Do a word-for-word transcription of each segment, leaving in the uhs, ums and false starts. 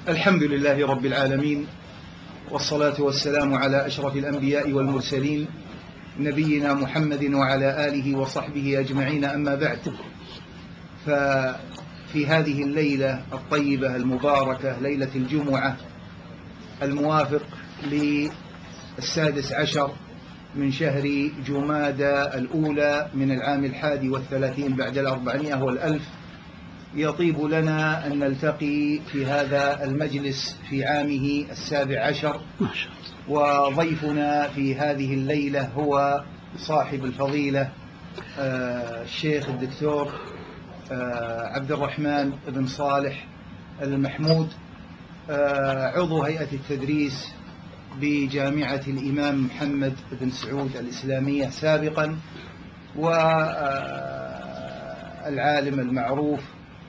الحمد لله رب العالمين، والصلاة والسلام على أشرف الأنبياء والمرسلين نبينا محمد وعلى آله وصحبه أجمعين، أما بعد. ففي هذه الليلة الطيبة المباركة، ليلة الجمعة الموافق للسادس عشر من شهر جمادى الأولى من العام الحادي والثلاثين بعد الأربعمائة والألف، يطيب لنا أن نلتقي في هذا المجلس في عامه السابع عشر. وضيفنا في هذه الليلة هو صاحب الفضيلة الشيخ الدكتور عبد الرحمن بن صالح المحمود، عضو هيئة التدريس بجامعة الإمام محمد بن سعود الإسلامية سابقا، والعالم المعروف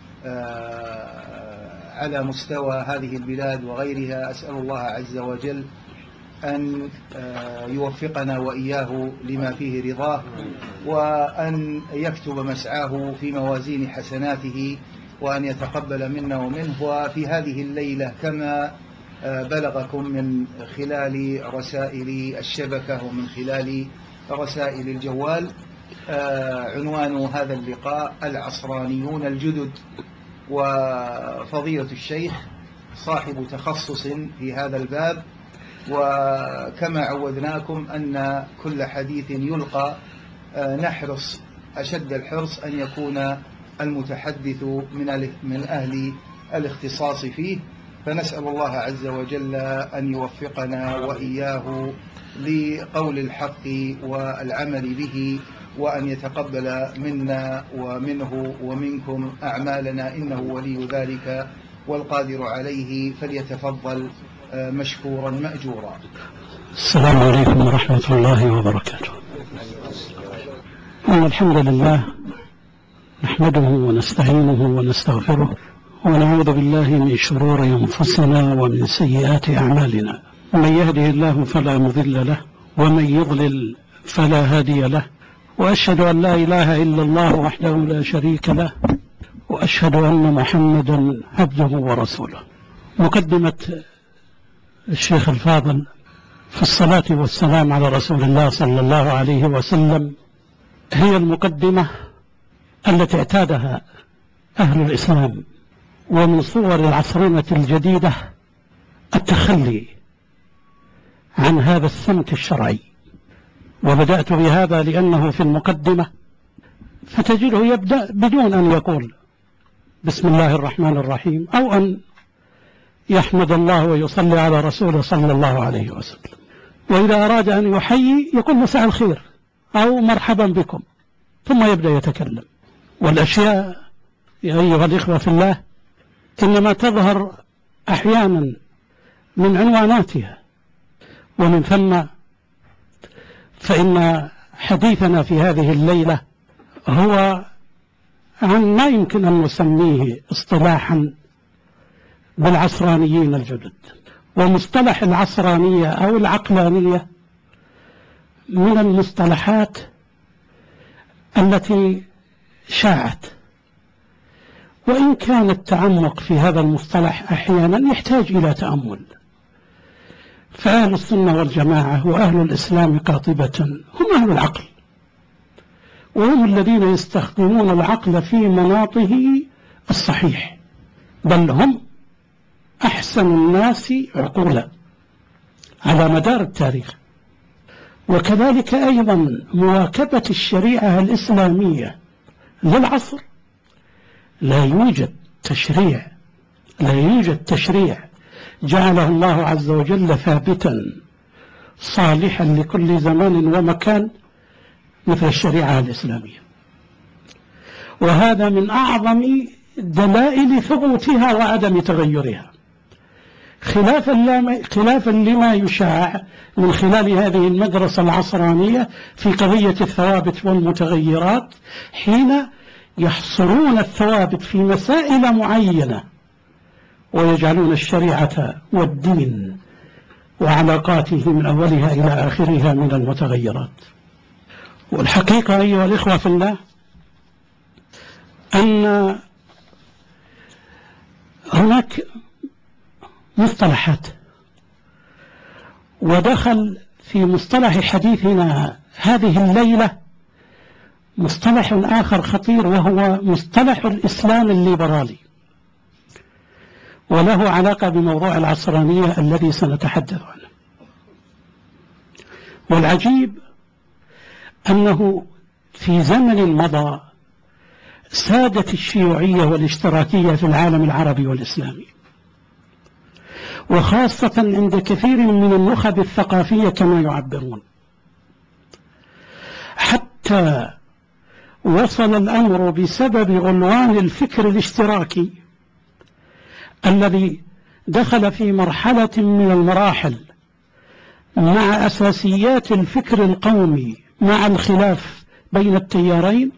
على مستوى هذه البلاد وغيرها. أسأل الله عز وجل أن يوفقنا وإياه لما فيه رضاه، وأن يكتب مسعاه في موازين حسناته، وأن يتقبل منا ومنه. وفي هذه الليلة كما بلغكم من خلال رسائل الشبكة ومن خلال رسائل الجوال، عنوان هذا اللقاء العصرانيون الجدد، وفضيلة الشيخ صاحب تخصص في هذا الباب. وكما عودناكم أن كل حديث يلقى نحرص أشد الحرص أن يكون المتحدث من من أهل الاختصاص فيه، فنسأل الله عز وجل أن يوفقنا وإياه لقول الحق والعمل به، وأن يتقبل منا ومنه ومنكم أعمالنا، إنه ولي ذلك والقادر عليه، فليتفضل مشكورا مأجورا. السلام عليكم ورحمة الله وبركاته. إن الحمد لله نحمده ونستعينه ونستغفره، ونعوذ بالله من شرور أنفسنا ومن سيئات أعمالنا. من يهده الله فلا مضل له، ومن يضلل فلا هادي له، وأشهد أن لا إله إلا الله وحده لا شريك له، وأشهد أن محمدا عبده ورسوله. مقدمة الشيخ الفاضل في الصلاة والسلام على رسول الله صلى الله عليه وسلم هي المقدمة التي اعتادها أهل الإسلام، ومن صور العصرنة الجديدة التخلي عن هذا السمت الشرعي. وبدأت بهذا لأنه في المقدمة فتجده يبدأ بدون أن يقول بسم الله الرحمن الرحيم، أو أن يحمد الله ويصلي على رسوله صلى الله عليه وسلم. وإذا أراد أن يحيي يقول مساء الخير أو مرحبا بكم، ثم يبدأ يتكلم. والأشياء يا أيها الإخوة في الله إنما تظهر أحيانا من عنواناتها، ومن ثم فإن حديثنا في هذه الليلة هو عن ما يمكن أن نسميه اصطلاحا بالعصرانيين الجدد. ومصطلح العصرانية أو العقلانية من المصطلحات التي شاعت، وإن كان التعمق في هذا المصطلح أحيانا يحتاج إلى تأمل. فأهل السنة والجماعة وأهل الإسلام قاطبة هم أهل العقل، وهم الذين يستخدمون العقل في مناطه الصحيح، بل هم أحسن الناس عقولا على مدار التاريخ. وكذلك أيضا مواكبة الشريعة الإسلامية للعصر. لا يوجد تشريع لا يوجد تشريع جعله الله عز وجل ثابتا صالحا لكل زمان ومكان مثل الشريعة الإسلامية، وهذا من أعظم دلائل ثبوتها وعدم تغيرها، خلافا لما, خلافا لما يشاع من خلال هذه المدرسة العصرانية في قضية الثوابت والمتغيرات، حين يحصرون الثوابت في مسائل معينة ويجعلون الشريعة والدين وعلاقاته من أولها إلى آخرها من المتغيرات. والحقيقة أيها الإخوة في الله أن هناك مصطلحات، ودخل في مصطلح حديثنا هذه الليلة مصطلح آخر خطير، وهو مصطلح الإسلام الليبرالي، وله علاقة بموضوع العصرانية الذي سنتحدث عنه. والعجيب أنه في زمن مضى سادت الشيوعية والاشتراكية في العالم العربي والإسلامي، وخاصة عند كثير من النخب الثقافية كما يعبرون، حتى وصل الأمر بسبب عنوان الفكر الاشتراكي الذي دخل في مرحلة من المراحل مع أساسيات الفكر القومي مع الخلاف بين التيارين.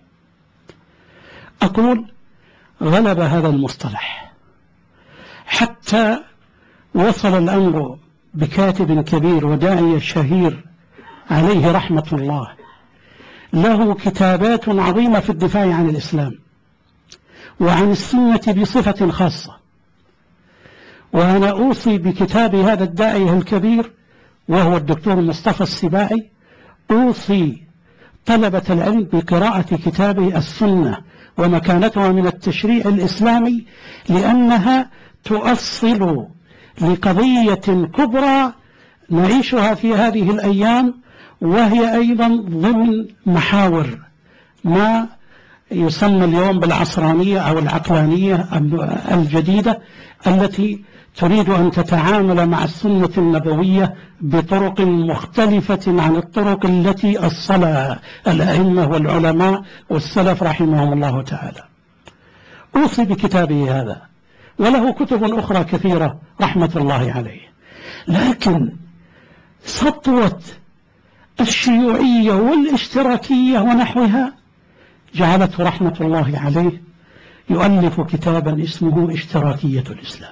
أقول غلب هذا المصطلح حتى وصل الأمر بكاتب كبير وداعية شهير عليه رحمة الله، له كتابات عظيمة في الدفاع عن الإسلام وعن السنة بصفة خاصة، وأنا أوصي بكتاب هذا الداعية الكبير وهو الدكتور مصطفى السباعي، أوصي طلبة العلم بقراءة كتابه السنة ومكانتها من التشريع الإسلامي، لأنها تؤصل لقضية كبرى نعيشها في هذه الأيام، وهي أيضا ضمن محاور ما يسمى اليوم بالعصرانية أو العقلانية الجديدة التي تريد أن تتعامل مع السنة النبوية بطرق مختلفة عن الطرق التي أصلها الأئمة والعلماء والسلف رحمهم الله تعالى. أوصي بكتابه هذا، وله كتب أخرى كثيرة رحمة الله عليه. لكن سطوة الشيوعية والاشتراكية ونحوها جعلته رحمة الله عليه يؤلف كتابا اسمه اشتراكية الإسلام،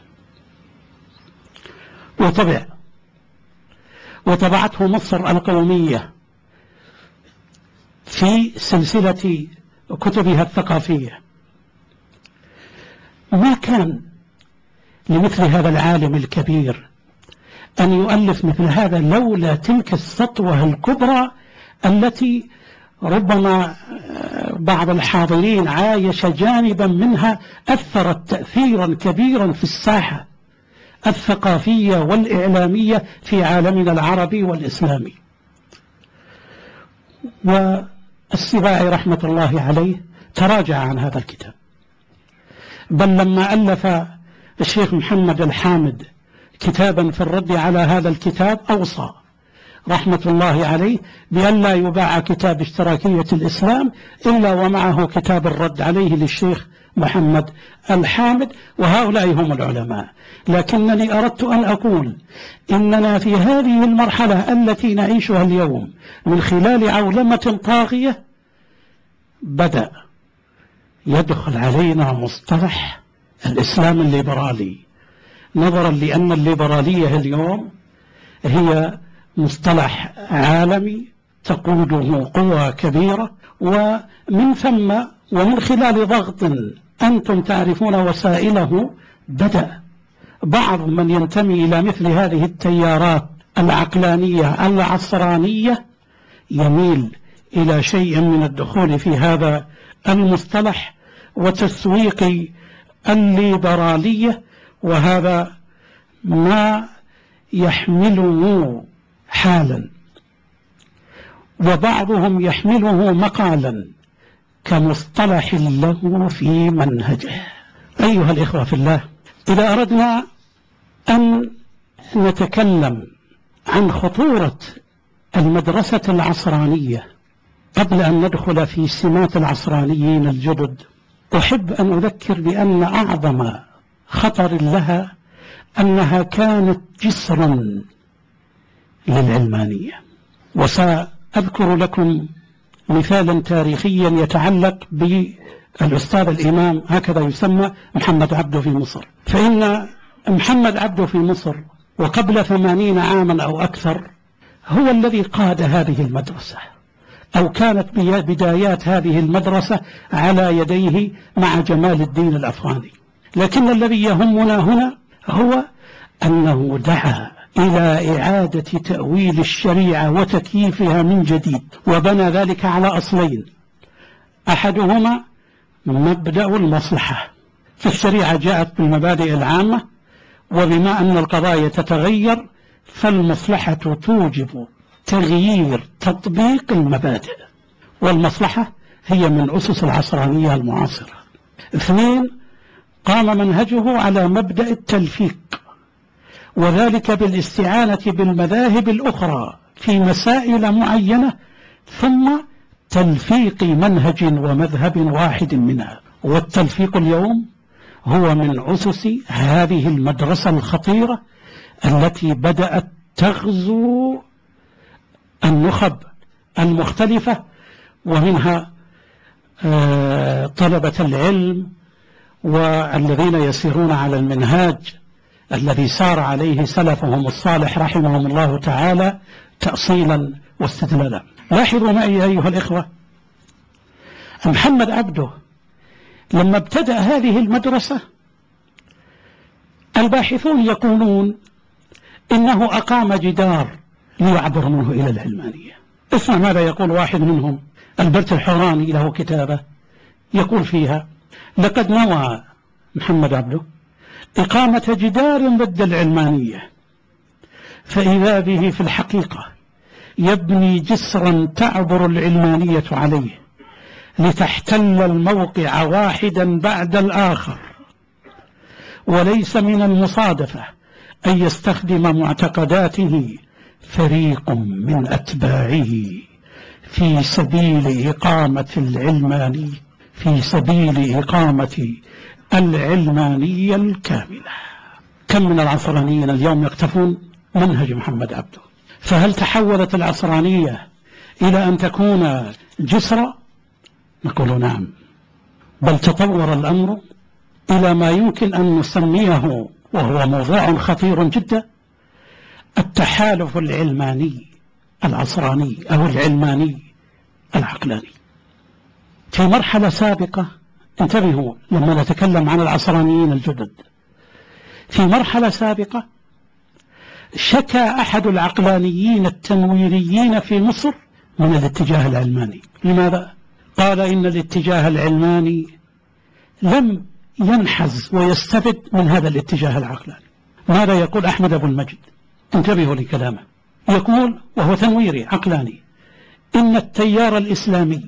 وطبع وطبعته مصر القومية في سلسلة كتبها الثقافية. ما كان لمثل هذا العالم الكبير أن يؤلف مثل هذا لولا تلك السطوة الكبرى التي ربما بعض الحاضرين عايش جانبا منها أثرت تأثيرا كبيرا في الساحة الثقافية والإعلامية في عالمنا العربي والإسلامي. والسباعي رحمة الله عليه تراجع عن هذا الكتاب، بل لما ألف الشيخ محمد الحامد كتابا في الرد على هذا الكتاب أوصى رحمة الله عليه بأن لا يباع كتاب اشتراكية الإسلام إلا ومعه كتاب الرد عليه للشيخ محمد الحامد، وهؤلاء هم العلماء. لكنني أردت أن أقول إننا في هذه المرحلة التي نعيشها اليوم من خلال عولمة طاغية بدأ يدخل علينا مصطلح الإسلام الليبرالي، نظرا لأن الليبرالية اليوم هي مصطلح عالمي تقوده قوى كبيرة، ومن ثم ومن خلال ضغط أنتم تعرفون وسائله بدأ بعض من ينتمي إلى مثل هذه التيارات العقلانية العصرانية يميل إلى شيء من الدخول في هذا المصطلح وتسويق الليبرالية، وهذا ما يحمله حالا وبعضهم يحمله مقالا كمصطلح له في منهجه. أيها الإخوة في الله، إذا أردنا أن نتكلم عن خطورة المدرسة العصرانية قبل أن ندخل في سمات العصرانيين الجدد، أحب أن أذكر بأن أعظم خطر لها أنها كانت جسرا للعلمانية. وسأذكر لكم مثالا تاريخيا يتعلق بالأستاذ الإمام هكذا يسمى محمد عبده في مصر. فإن محمد عبده في مصر وقبل ثمانين عاما أو أكثر هو الذي قاد هذه المدرسة، أو كانت بدايات هذه المدرسة على يديه مع جمال الدين الأفغاني. لكن الذي يهمنا هنا هو أنه دعا إلى إعادة تأويل الشريعة وتكييفها من جديد، وبنى ذلك على أصلين: أحدهما مبدأ المصلحة، فالشريعة جاءت بالمبادئ العامة، وبما أن القضايا تتغير فالمصلحة توجب تغيير تطبيق المبادئ، والمصلحة هي من أسس العصرانية المعاصرة. اثنين، قام منهجه على مبدأ التلفيق، وذلك بالاستعانة بالمذاهب الأخرى في مسائل معينة ثم تلفيق منهج ومذهب واحد منها. والتلفيق اليوم هو من أسس هذه المدرسة الخطيرة التي بدأت تغزو النخب المختلفة، ومنها طلبة العلم والذين يسيرون على المنهاج الذي سار عليه سلفهم الصالح رحمهم الله تعالى تأصيلا واستدلالا. لاحظوا معي أيها الإخوة، محمد عبده لما ابتدأ هذه المدرسة الباحثون يقولون إنه أقام جدار ليعبر منه إلى العلمانية. اسمع ماذا يقول واحد منهم، البرت الحوراني، له كتابة يقول فيها: لقد نوى محمد عبده إقامة جدار ضد العلمانية، فإذا به في الحقيقة يبني جسرا تعبر العلمانية عليه لتحتل الموقع واحدا بعد الآخر، وليس من المصادفة أن يستخدم معتقداته فريق من أتباعه في سبيل إقامة العلماني في سبيل إقامة العلمانية الكاملة. كم من العصرانيين اليوم يقتفون منهج محمد عبده؟ فهل تحولت العصرانية إلى أن تكون جسرا؟ نقول نعم، بل تطور الأمر إلى ما يمكن أن نسميه، وهو موضوع خطير جدا، التحالف العلماني العصراني أو العلماني العقلاني. في مرحلة سابقة، انتبهوا لما نتكلم عن العصرانيين الجدد، في مرحلة سابقة شكى أحد العقلانيين التنويريين في مصر من الاتجاه العلماني. لماذا؟ قال إن الاتجاه العلماني لم ينحز ويستفد من هذا الاتجاه العقلاني. ماذا يقول أحمد أبو المجد؟ انتبهوا لكلامه، يقول وهو تنويري عقلاني: إن التيار الإسلامي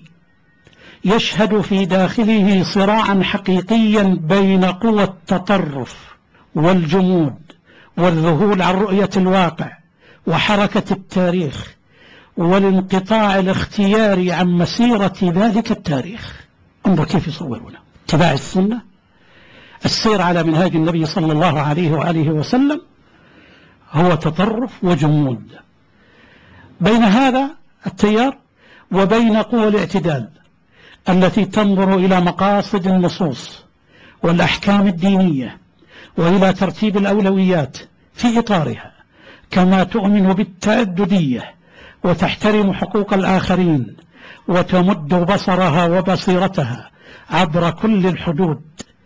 يشهد في داخله صراعا حقيقيا بين قوى التطرف والجمود والذهول عن رؤية الواقع وحركة التاريخ والانقطاع الاختياري عن مسيرة ذلك التاريخ. انظر كيف يصورونه: اتباع السنة، السير على منهاج النبي صلى الله عليه وآله وسلم، هو تطرف وجمود بين هذا التيار وبين قوى الاعتدال التي تنظر إلى مقاصد النصوص والأحكام الدينية وإلى ترتيب الأولويات في إطارها، كما تؤمن بالتعددية وتحترم حقوق الآخرين وتمد بصرها وبصيرتها عبر كل الحدود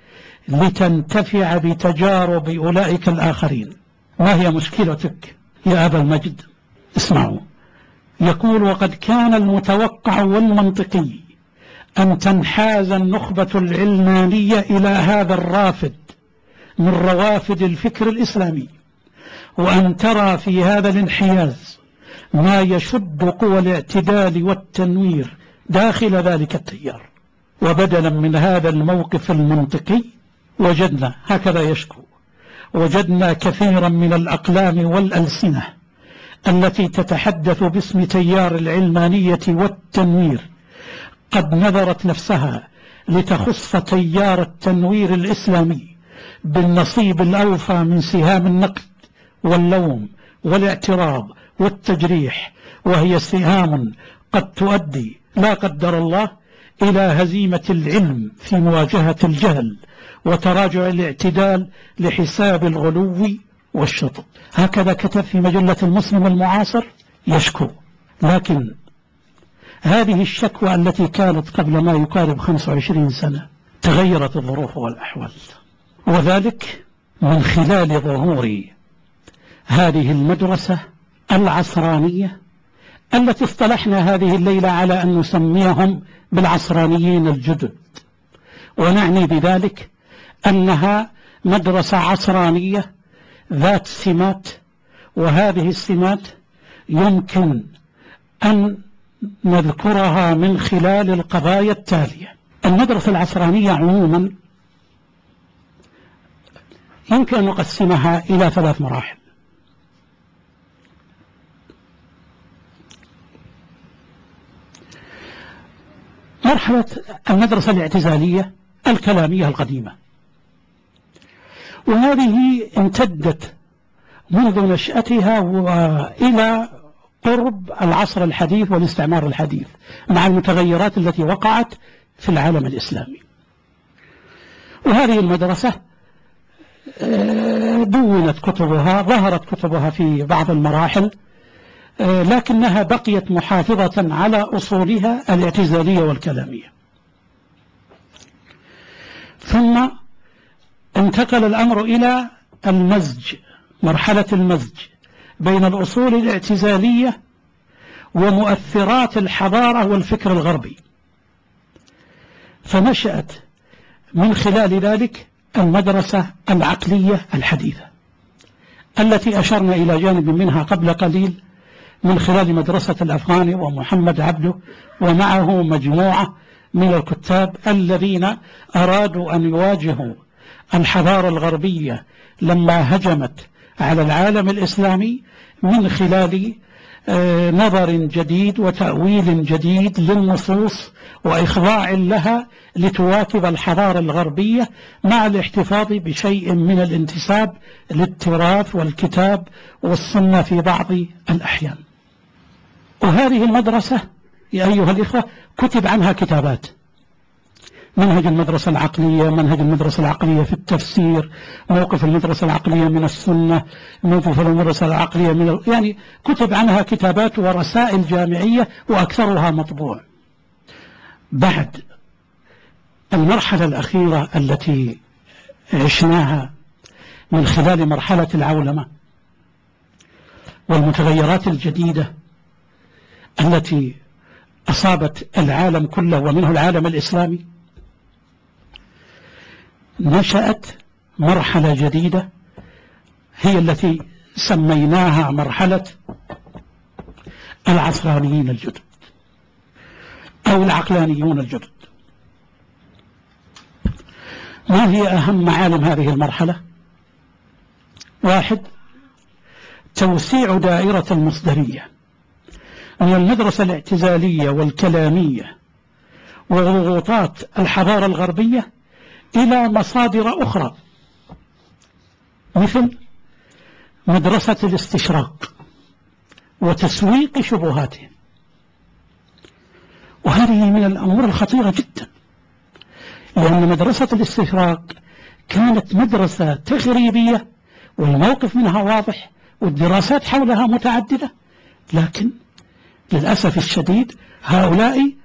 لتنتفع بتجارب أولئك الآخرين. ما هي مشكلتك يا أبا المجد؟ اسمعوا، يقول: وقد كان المتوقع والمنطقي أن تنحاز النخبة العلمانية إلى هذا الرافد من روافد الفكر الإسلامي، وأن ترى في هذا الانحياز ما يشد قوى الاعتدال والتنوير داخل ذلك التيار. وبدلا من هذا الموقف المنطقي وجدنا، هكذا يشكو، وجدنا كثيرا من الأقلام والألسنة التي تتحدث باسم تيار العلمانية والتنوير قد نذرت نفسها لتخص تيار التنوير الإسلامي بالنصيب الأوفى من سهام النقد واللوم والاعتراض والتجريح، وهي سهام قد تؤدي لا قدر الله إلى هزيمة العلم في مواجهة الجهل وتراجع الاعتدال لحساب الغلو والشطط. هكذا كتب في مجلة المسلم المعاصر يشكو. لكن هذه الشكوى التي كانت قبل ما يقارب خمس وعشرين سنة تغيرت الظروف والأحوال، وذلك من خلال ظهور هذه المدرسة العصرانية التي اصطلحنا هذه الليلة على أن نسميهم بالعصرانيين الجدد، ونعني بذلك أنها مدرسة عصرانية ذات سمات، وهذه السمات يمكن أن نذكرها من خلال القضايا التالية. المدرسة العصرانية عموما يمكن أن نقسمها إلى ثلاث مراحل. مرحلة المدرسة الاعتزالية الكلامية القديمة، وهذه امتدت منذ نشأتها وإلى قرب العصر الحديث والاستعمار الحديث مع المتغيرات التي وقعت في العالم الإسلامي. وهذه المدرسة دونت كتبها، ظهرت كتبها في بعض المراحل، لكنها بقيت محافظة على أصولها الاعتزالية والكلامية. ثم انتقل الأمر إلى المزج، مرحلة المزج بين الأصول الاعتزالية ومؤثرات الحضارة والفكر الغربي، فنشأت من خلال ذلك المدرسة العقلية الحديثة التي أشرنا إلى جانب منها قبل قليل من خلال مدرسة الأفغاني ومحمد عبده ومعه مجموعة من الكتاب الذين أرادوا أن يواجهوا الحضارة الغربية لما هجمت على العالم الإسلامي من خلال نظر جديد وتأويل جديد للنصوص وإخضاع لها لتواكب الحضارة الغربية مع الاحتفاظ بشيء من الانتساب للتراث والكتاب والسنة في بعض الأحيان. وهذه المدرسة يا أيها الإخوة كتب عنها كتابات: منهج المدرسة العقلية، منهج المدرسة العقلية في التفسير، موقف المدرسة العقلية من السنة، موقف المدرسة العقلية من ال... يعني كتب عنها كتابات ورسائل جامعية وأكثرها مطبوع. بعد المرحلة الأخيرة التي عشناها من خلال مرحلة العولمة والمتغيرات الجديدة التي أصابت العالم كله ومنه العالم الإسلامي، نشأت مرحلة جديدة هي التي سميناها مرحلة العصرانيين الجدد أو العقلانيون الجدد. ما هي أهم معالم هذه المرحلة؟ واحد، توسيع دائرة المصدرية من المدرسة الاعتزالية والكلامية وضغوطات الحضارة الغربية إلى مصادر أخرى مثل مدرسة الاستشراق وتسويق شبهاتهم. وهذه من الأمور الخطيرة جدا، لأن مدرسة الاستشراق كانت مدرسة تخريبية والموقف منها واضح والدراسات حولها متعددة، لكن للأسف الشديد هؤلاء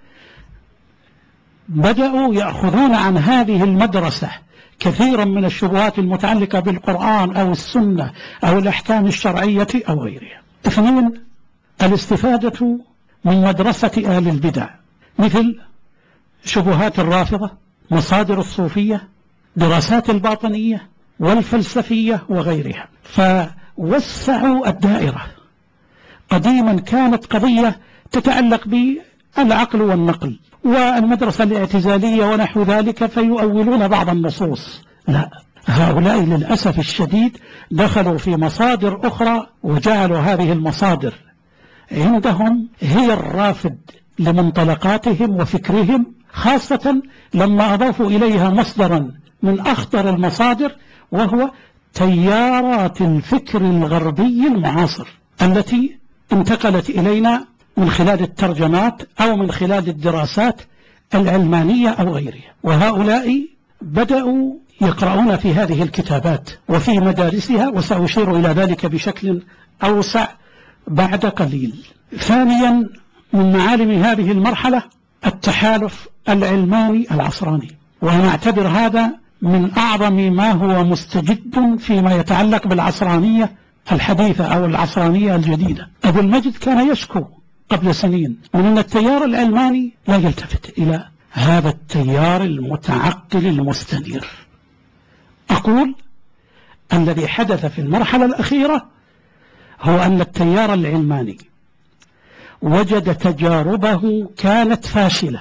بدأوا يأخذون عن هذه المدرسة كثيرا من الشبهات المتعلقة بالقرآن أو السنة أو الأحكام الشرعية أو غيرها. اثنين، الاستفادة من مدرسة أهل البدع مثل شبهات الرافضة، مصادر الصوفية، دراسات الباطنية والفلسفية وغيرها، فوسعوا الدائرة. قديما كانت قضية تتعلق بالعقل والنقل والمدرسة الاعتزالية ونحو ذلك فيؤولون بعض النصوص، لا، هؤلاء للأسف الشديد دخلوا في مصادر أخرى وجعلوا هذه المصادر عندهم هي الرافد لمنطلقاتهم وفكرهم، خاصة لما أضافوا إليها مصدرا من أخطر المصادر وهو تيارات الفكر الغربي المعاصر التي انتقلت إلينا من خلال الترجمات أو من خلال الدراسات العلمانية أو غيرها. وهؤلاء بدأوا يقرؤون في هذه الكتابات وفي مدارسها، وسأشير إلى ذلك بشكل أوسع بعد قليل. ثانيا، من معالم هذه المرحلة التحالف العلماني العصراني، وأنا أعتبر هذا من أعظم ما هو مستجد فيما يتعلق بالعصرانية الحديثة أو العصرانية الجديدة. أبو المجد كان يشكو قبل سنين من أن التيار العلماني لا يلتفت إلى هذا التيار المتعقل المستنير. أقول الذي حدث في المرحلة الأخيرة هو أن التيار العلماني وجد تجاربه كانت فاشلة.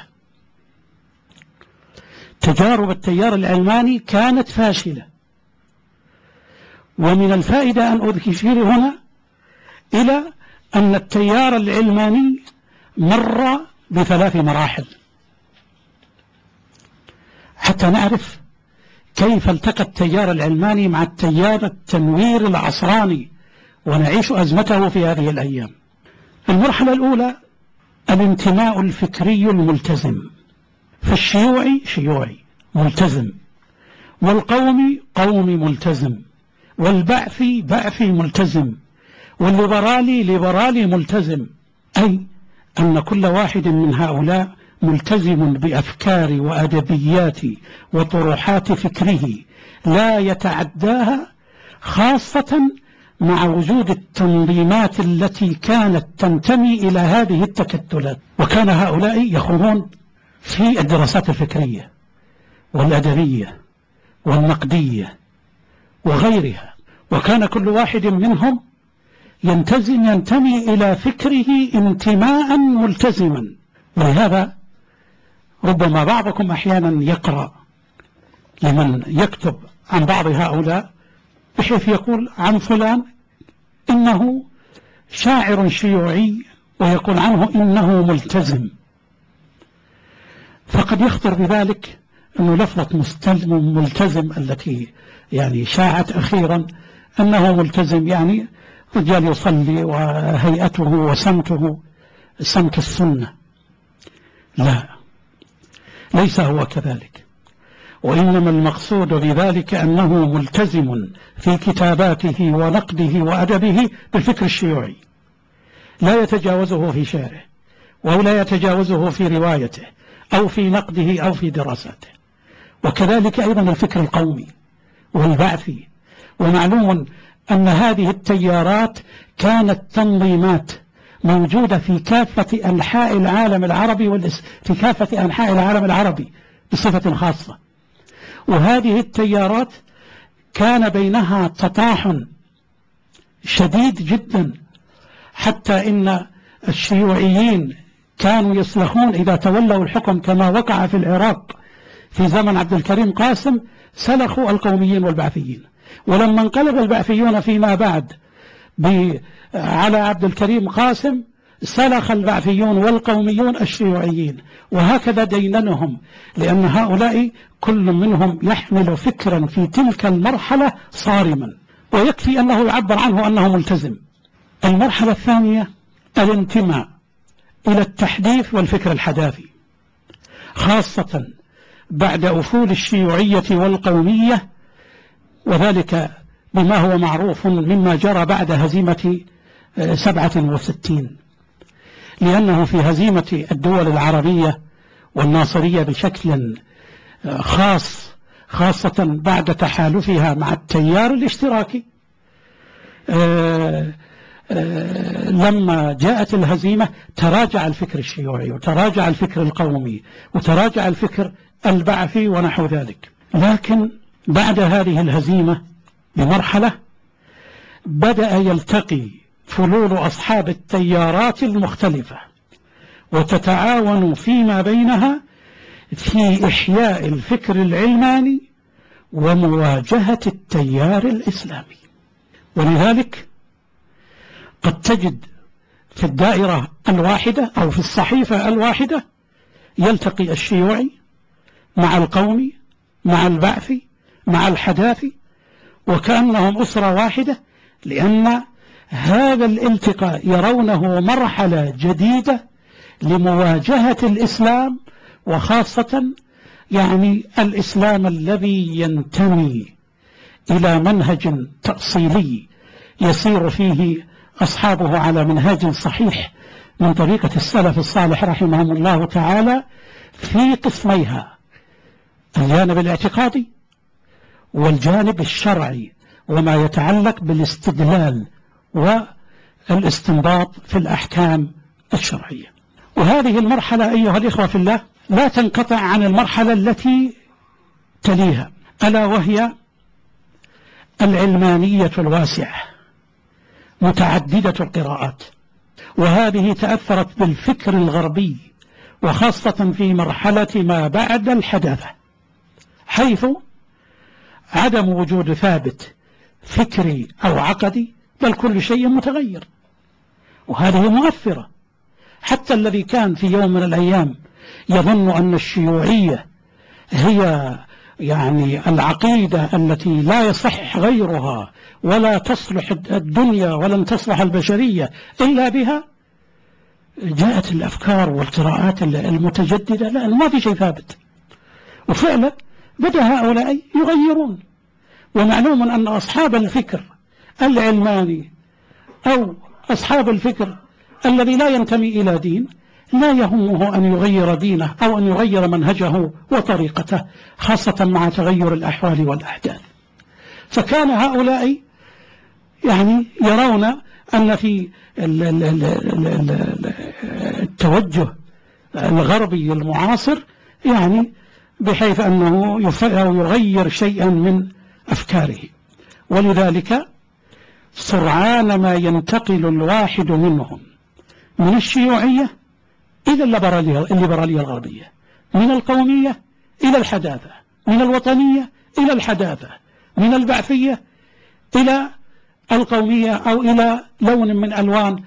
تجارب التيار العلماني كانت فاشلة، ومن الفائدة أن أشير هنا إلى أن التيار العلماني مر بثلاث مراحل حتى نعرف كيف التقى التيار العلماني مع التيار التنوير العصراني ونعيش أزمته في هذه الأيام. المرحلة الأولى الانتماء الفكري الملتزم، فالشيوعي شيوعي ملتزم، والقومي قومي ملتزم، والبعثي بعثي ملتزم، والليبرالي ليبرالي ملتزم، أي أن كل واحد من هؤلاء ملتزم بأفكار وأدبيات وطروحات فكره لا يتعداها، خاصة مع وجود التنظيمات التي كانت تنتمي إلى هذه التكتلات. وكان هؤلاء يخوضون في الدراسات الفكرية والأدبية والنقدية وغيرها، وكان كل واحد منهم ينتزم ينتمي إلى فكره انتماء ملتزما. ولهذا ربما بعضكم أحيانا يقرأ لمن يكتب عن بعض هؤلاء بحيث يقول عن فلان إنه شاعر شيوعي ويقول عنه إنه ملتزم، فقد يخطر بذلك أنه لفظة ملتزم التي يعني شاعت أخيرا أنه ملتزم يعني رجال يصلي وهيئته وسمته سمت السنة. لا، ليس هو كذلك، وإنما المقصود بذلك أنه ملتزم في كتاباته ونقده وأدبه بالفكر الشيوعي، لا يتجاوزه في شعره ولا يتجاوزه في روايته أو في نقده أو في دراساته. وكذلك أيضا الفكر القومي والبعثي. ومعلوم أن هذه التيارات كانت تنظيمات موجودة في كافة أنحاء العالم العربي والإس... في كافة أنحاء العالم العربي بصفة خاصة، وهذه التيارات كان بينها تطاحن شديد جدا، حتى إن الشيوعيين كانوا يصلحون إذا تولوا الحكم كما وقع في العراق في زمن عبد الكريم قاسم، سلخوا القوميين والبعثيين. ولما انقلب البعثيون فيما بعد على عبد الكريم قاسم سلخ البعثيون والقوميون الشيوعيين، وهكذا ديننهم، لأن هؤلاء كل منهم يحمل فكرا في تلك المرحلة صارما، ويكفي أنه يعبر عنه أنه ملتزم. المرحلة الثانية الانتماء إلى التحديث والفكر الحداثي، خاصة بعد أفول الشيوعية والقومية، وذلك بما هو معروف مما جرى بعد هزيمة سبعة وستين، لأنه في هزيمة الدول العربية والناصرية بشكل خاص، خاصة بعد تحالفها مع التيار الاشتراكي، آآ آآ لما جاءت الهزيمة تراجع الفكر الشيوعي وتراجع الفكر القومي وتراجع الفكر البعثي ونحو ذلك. لكن بعد هذه الهزيمة بمرحلة بدأ يلتقي فلول أصحاب التيارات المختلفة وتتعاون فيما بينها في إحياء الفكر العلماني ومواجهة التيار الإسلامي. ولذلك قد تجد في الدائرة الواحدة أو في الصحيفة الواحدة يلتقي الشيوعي مع القومي مع البعثي مع الحداثي، وكأنهم أسرة واحدة، لأن هذا الالتقاء يرونه مرحلة جديدة لمواجهة الإسلام، وخاصة يعني الإسلام الذي ينتمي إلى منهج تأصيلي يسير فيه أصحابه على منهاج صحيح من طريقة السلف الصالح رحمهم الله تعالى في قسميها، الجانب الاعتقادي والجانب الشرعي وما يتعلق بالاستدلال والاستنباط في الأحكام الشرعية. وهذه المرحلة أيها الإخوة في الله لا تنقطع عن المرحلة التي تليها، ألا وهي العلمانية الواسعة متعددة القراءات، وهذه تأثرت بالفكر الغربي وخاصة في مرحلة ما بعد الحداثة، حيث عدم وجود ثابت فكري أو عقدي، بل كل شيء متغير، وهذه مؤثرة. حتى الذي كان في يوم من الأيام يظن أن الشيوعية هي يعني العقيدة التي لا يصح غيرها ولا تصلح الدنيا ولن تصلح البشرية إلا بها، جاءت الأفكار والقراءات المتجددة لا ما في شيء ثابت، وفعلا بدأ هؤلاء يغيرون. ومعلوم أن أصحاب الفكر العلماني أو أصحاب الفكر الذي لا ينتمي إلى دين لا يهمه أن يغير دينه أو أن يغير منهجه وطريقته، خاصة مع تغير الأحوال والأحداث. فكان هؤلاء يعني يرون أن في التوجه الغربي المعاصر يعني بحيث أنه يغير شيئا من أفكاره، ولذلك سرعان ما ينتقل الواحد منهم من الشيوعية إلى الليبرالية الغربية، من القومية إلى الحداثة، من الوطنية إلى الحداثة، من البعثية إلى القومية أو إلى لون من ألوان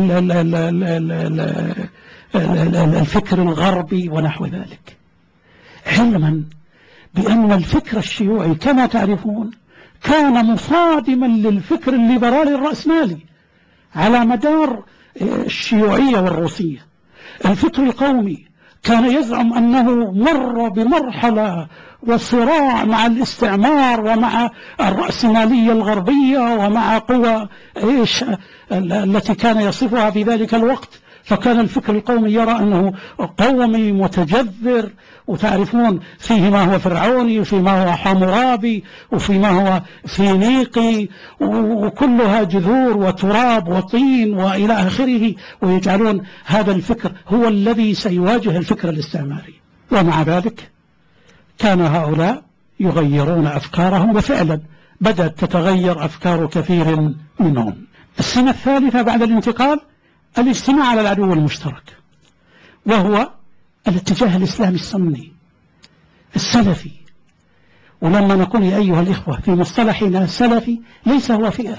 الفكر الغربي ونحو ذلك، علما بأن الفكر الشيوعي كما تعرفون كان مصادما للفكر الليبرالي الرأسمالي على مدار الشيوعية والروسية. الفكر القومي كان يزعم أنه مر بمرحلة وصراع مع الاستعمار ومع الرأسمالية الغربية ومع قوى إيش التي كان يصفها في ذلك الوقت، فكان الفكر القومي يرى أنه قومي متجذر، وتعرفون فيه ما هو فرعوني وفيه ما هو حمورابي وفيه ما هو فينيقي وكلها جذور وتراب وطين وإلى آخره، ويجعلون هذا الفكر هو الذي سيواجه الفكر الاستعماري. ومع ذلك كان هؤلاء يغيرون أفكارهم، وفعلا بدأت تتغير أفكار كثير منهم. السنة الثالثة بعد الانتقال الاجتماع على العدو المشترك، وهو الاتجاه الإسلامي السني السلفي. ولما نقول يا أيها الإخوة في مصطلحنا سلفي ليس هو فئة،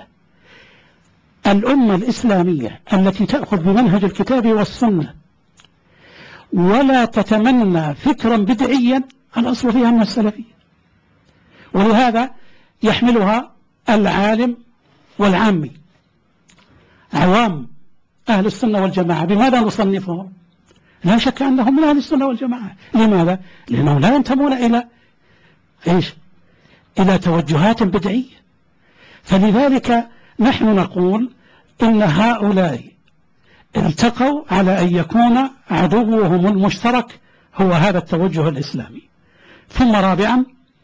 الأمة الإسلامية التي تأخذ بمنهج الكتاب والسنة ولا تتمنى فكرا بدعيا الأصل فيها أنها السلفية، ولهذا يحملها العالم والعامي. عوام أهل السنة والجماعة بماذا نصنفهم؟ لا شك أنهم من أهل السنة والجماعة. لماذا؟ لأنهم لا ينتمون إلى إيش؟ إلى توجهات بدعية. فلذلك نحن نقول إن هؤلاء التقوا على أن يكون عدوهم المشترك هو هذا التوجه الإسلامي. ثم رابعا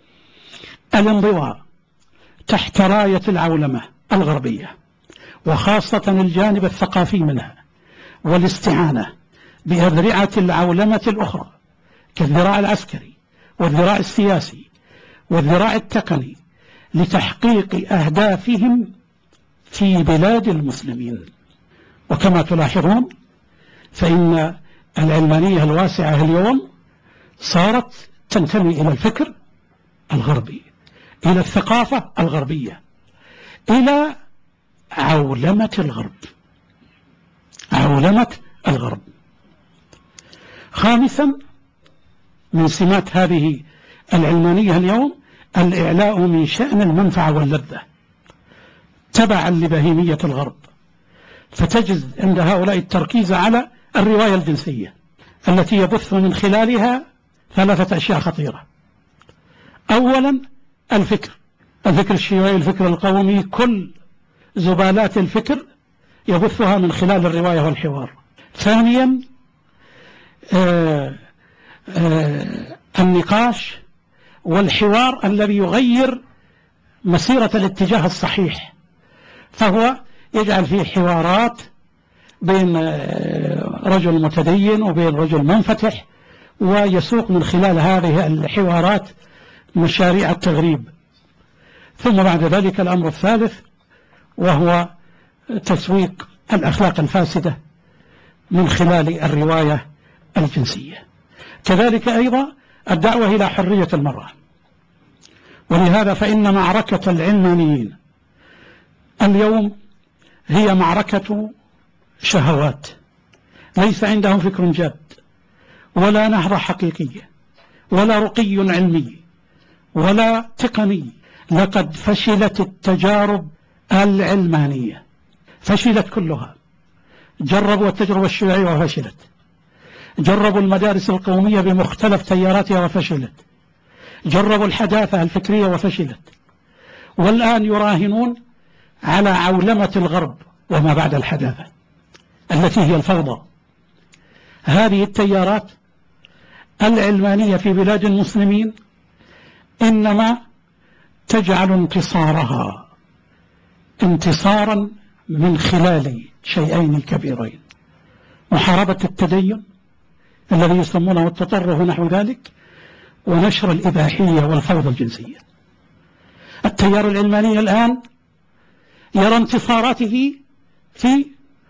الانضواء تحت راية العولمة الغربية، وخاصة الجانب الثقافي منها، والاستعانة بأذرعة العولمة الأخرى كالذراع العسكري والذراع السياسي والذراع التقني لتحقيق أهدافهم في بلاد المسلمين. وكما تلاحظون فإن العلمانية الواسعة اليوم صارت تنتمي إلى الفكر الغربي، إلى الثقافة الغربية، إلى عولمة الغرب، عولمة الغرب. خامسا من سمات هذه العلمانية اليوم الإعلاء من شأن المنفعة واللذة تبعا لبهيمية الغرب، فتجد عند هؤلاء التركيز على الرواية الجنسية التي يبث من خلالها ثلاثة أشياء خطيرة. أولا الفكر، الفكر الشيوعي، الفكر القومي، كل زبالات الفكر يبثها من خلال الرواية والحوار. ثانيا آآ آآ النقاش والحوار الذي يغير مسيرة الاتجاه الصحيح، فهو يجعل فيه حوارات بين رجل متدين وبين رجل منفتح، ويسوق من خلال هذه الحوارات مشاريع التغريب. ثم بعد ذلك الأمر الثالث وهو تسويق الأخلاق الفاسدة من خلال الرواية الجنسية. كذلك أيضا الدعوة إلى حرية المرأة. ولهذا فإن معركة العلمانيين اليوم هي معركة شهوات، ليس عندهم فكر جاد ولا نهضة حقيقية ولا رقي علمي ولا تقني. لقد فشلت التجارب العلمانية، فشلت كلها. جربوا التجربة الشيوعية وفشلت، جربوا المدارس القومية بمختلف تياراتها وفشلت، جربوا الحداثة الفكرية وفشلت، والآن يراهنون على عولمة الغرب وما بعد الحداثة التي هي الفوضى. هذه التيارات العلمانية في بلاد المسلمين إنما تجعل انتصارها انتصارا من خلال شيئين كبيرين: محاربة التدين الذي يسمونه التطرف ونحو ذلك، ونشر الإباحية والفوضى الجنسية. التيار العلماني الآن يرى انتصاراته في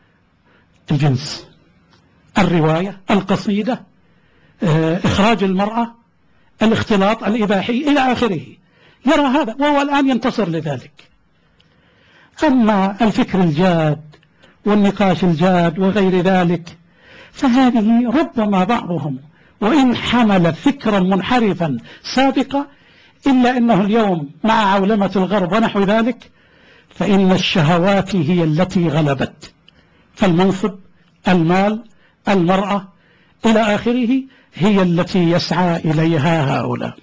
الجنس، الرواية، القصيدة، إخراج المرأة، الاختلاط الإباحي إلى آخره. يرى هذا وهو الآن ينتصر لذلك. أما الفكر الجاد والنقاش الجاد وغير ذلك فهذه ربما بعضهم وإن حمل فكرا منحرفا سابقا، إلا أنه اليوم مع عولمة الغرب ونحو ذلك فإن الشهوات هي التي غلبت، فالمنصب، المال، المرأة إلى آخره هي التي يسعى إليها هؤلاء.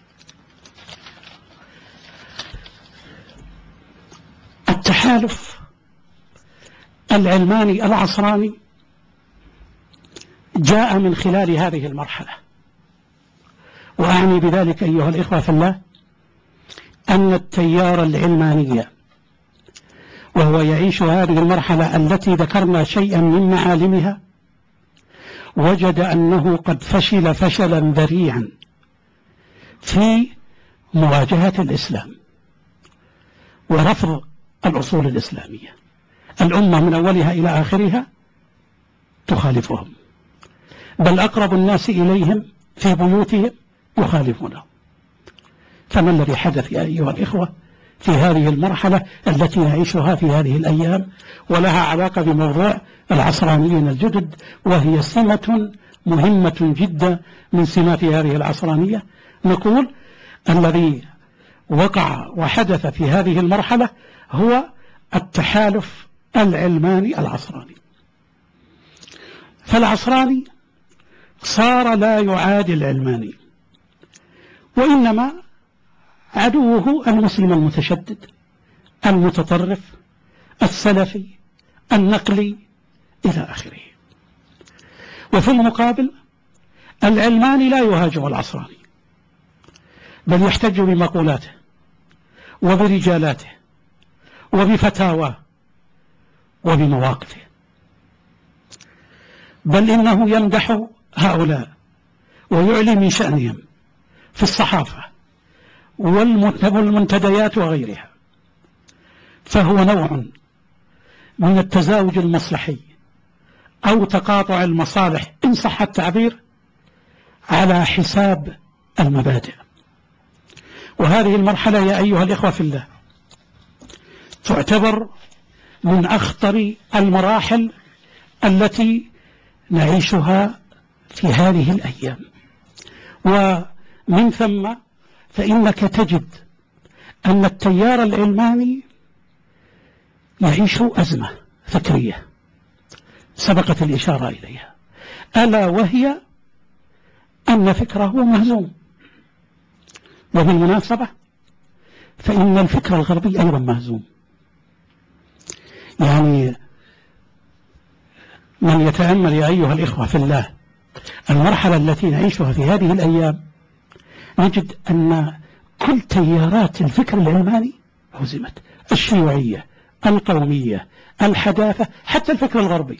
التحالف العلماني العصراني جاء من خلال هذه المرحلة، وأعني بذلك أيها الإخوة في الله أن التيار العلماني وهو يعيش هذه المرحلة التي ذكرنا شيئا من معالمها وجد أنه قد فشل فشلا ذريعا في مواجهة الإسلام ورفض الأصول الإسلامية. الأمة من أولها إلى آخرها تخالفهم، بل أقرب الناس إليهم في بيوتهم يخالفونهم. فما الذي حدث يا أيها الإخوة في هذه المرحلة التي نعيشها في هذه الأيام ولها علاقة بموضوع العصرانيين الجدد، وهي سمة مهمة جدا من سمات هذه العصرانية؟ نقول الذي وقع وحدث في هذه المرحلة هو التحالف العلماني العصراني. فالعصراني صار لا يعادي العلماني، وإنما عدوه المسلم المتشدد المتطرف السلفي النقلي إلى آخره. وفي المقابل العلماني لا يهاجم العصراني، بل يحتج بمقولاته وبرجالاته وبفتاواه وبمواقفه، بل إنه يمدح هؤلاء ويعلي من شأنهم في الصحافة والمنتديات وغيرها. فهو نوع من التزاوج المصلحي أو تقاطع المصالح إن صح التعبير على حساب المبادئ. وهذه المرحلة يا أيها الإخوة في الله تعتبر من أخطر المراحل التي نعيشها في هذه الأيام، ومن ثم فإنك تجد أن التيار العلماني يعيش أزمة فكرية سبقت الإشارة إليها، ألا وهي أن فكره مهزوم. وبالمناسبة فإن الفكر الغربي أيضا مهزوم. يعني من يتأمل يا أيها الإخوة في الله المرحلة التي نعيشها في هذه الأيام نجد أن كل تيارات الفكر العلماني هزمت: الشيوعية، القومية، الحداثة، حتى الفكر الغربي.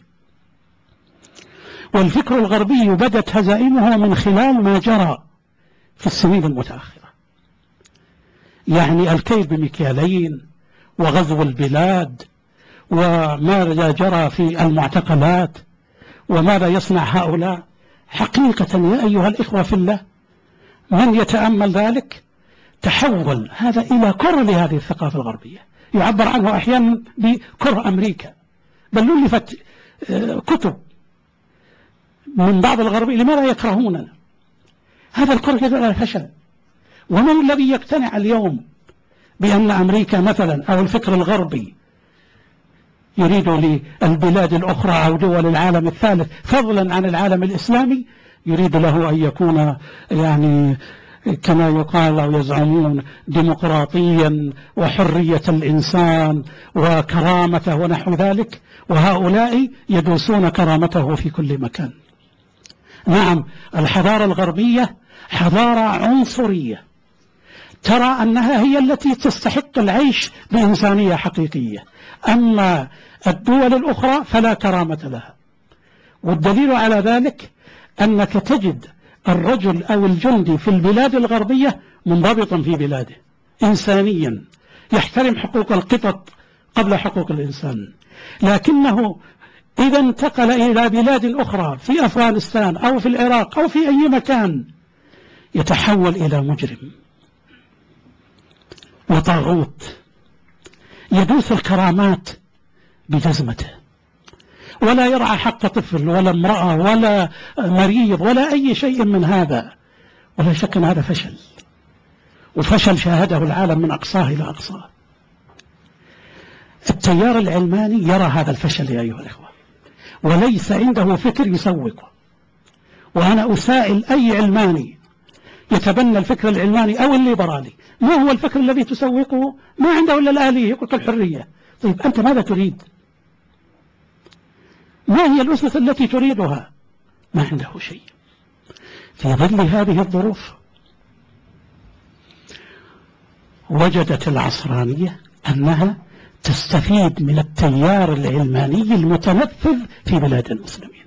والفكر الغربي بدت هزائمه من خلال ما جرى في السنين المتأخرة، يعني الكيل بمكيالين وغزو البلاد وماذا جرى في المعتقلات وماذا يصنع هؤلاء. حقيقة يا أيها الإخوة في الله، من يتأمل ذلك تحول هذا إلى كره لهذه الثقافة الغربية، يعبر عنه أحيانا بكره أمريكا، بل ألفت كتب من بعض الغربيين لماذا يكرهوننا. هذا الكره يدل على الفشل. ومن الذي يقتنع اليوم بأن أمريكا مثلا أو الفكر الغربي يريد للبلاد الأخرى أو دول العالم الثالث فضلا عن العالم الإسلامي يريد له أن يكون يعني كما يقال أو يزعمون ديمقراطيا وحرية الإنسان وكرامته ونحو ذلك، وهؤلاء يدوسون كرامته في كل مكان. نعم، الحضارة الغربية حضارة عنصرية ترى أنها هي التي تستحق العيش بإنسانية حقيقية، أما الدول الأخرى فلا كرامة لها. والدليل على ذلك أنك تجد الرجل أو الجندي في البلاد الغربية منضبطا في بلاده إنسانيا، يحترم حقوق القطط قبل حقوق الإنسان، لكنه إذا انتقل إلى بلاد أخرى في أفغانستان أو في العراق أو في أي مكان يتحول إلى مجرم وطاغوت يدوس الكرامات بجزمته، ولا يرعى حق طفل ولا امرأة ولا مريض ولا أي شيء من هذا. ولا شك أن هذا فشل، وفشل شاهده العالم من أقصاه إلى أقصاه. التيار العلماني يرى هذا الفشل يا أيها الإخوة، وليس عنده فكر يسوقه. وأنا أسائل أي علماني يتبنى الفكر العلماني أو الليبرالي، ما هو الفكر الذي تسوقه؟ ما عنده إلا الآلية، يقول الحرية. طيب أنت ماذا تريد؟ ما هي الأسس التي تريدها؟ ما عنده شيء. في ظل هذه الظروف وجدت العصرانية أنها تستفيد من التيار العلماني المتنفذ في بلاد المسلمين،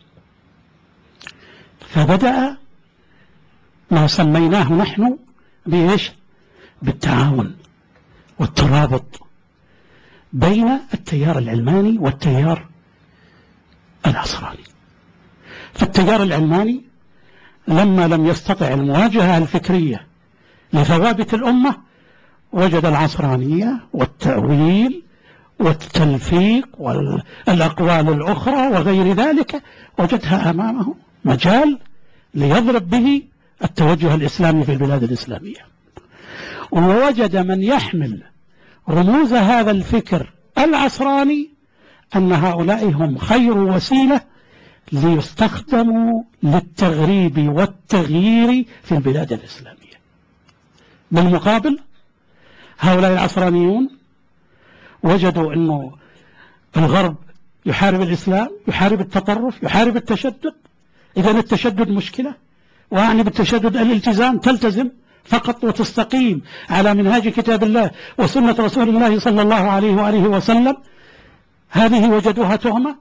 فبدأ ما سميناه نحن بإيش؟ بالتعاون والترابط بين التيار العلماني والتيار العصراني. فالتيار العلماني لما لم يستطع المواجهة الفكرية لثوابت الأمة وجد العصرانية والتأويل والتلفيق والأقوال الأخرى وغير ذلك، وجدها أمامه مجال ليضرب به التوجه الإسلامي في البلاد الإسلامية. ووجد من يحمل رموز هذا الفكر العصراني أن هؤلاء هم خير وسيلة ليستخدموا للتغريب والتغيير في البلاد الإسلامية. بالمقابل هؤلاء العصرانيون وجدوا أنه الغرب يحارب الإسلام، يحارب التطرف، يحارب التشدد. إذا التشدد مشكلة، وأعني بالتشدد الالتزام، تلتزم فقط وتستقيم على منهاج كتاب الله وسنة رسول الله صلى الله عليه وآله وسلم. هذه وجدوها تهمة،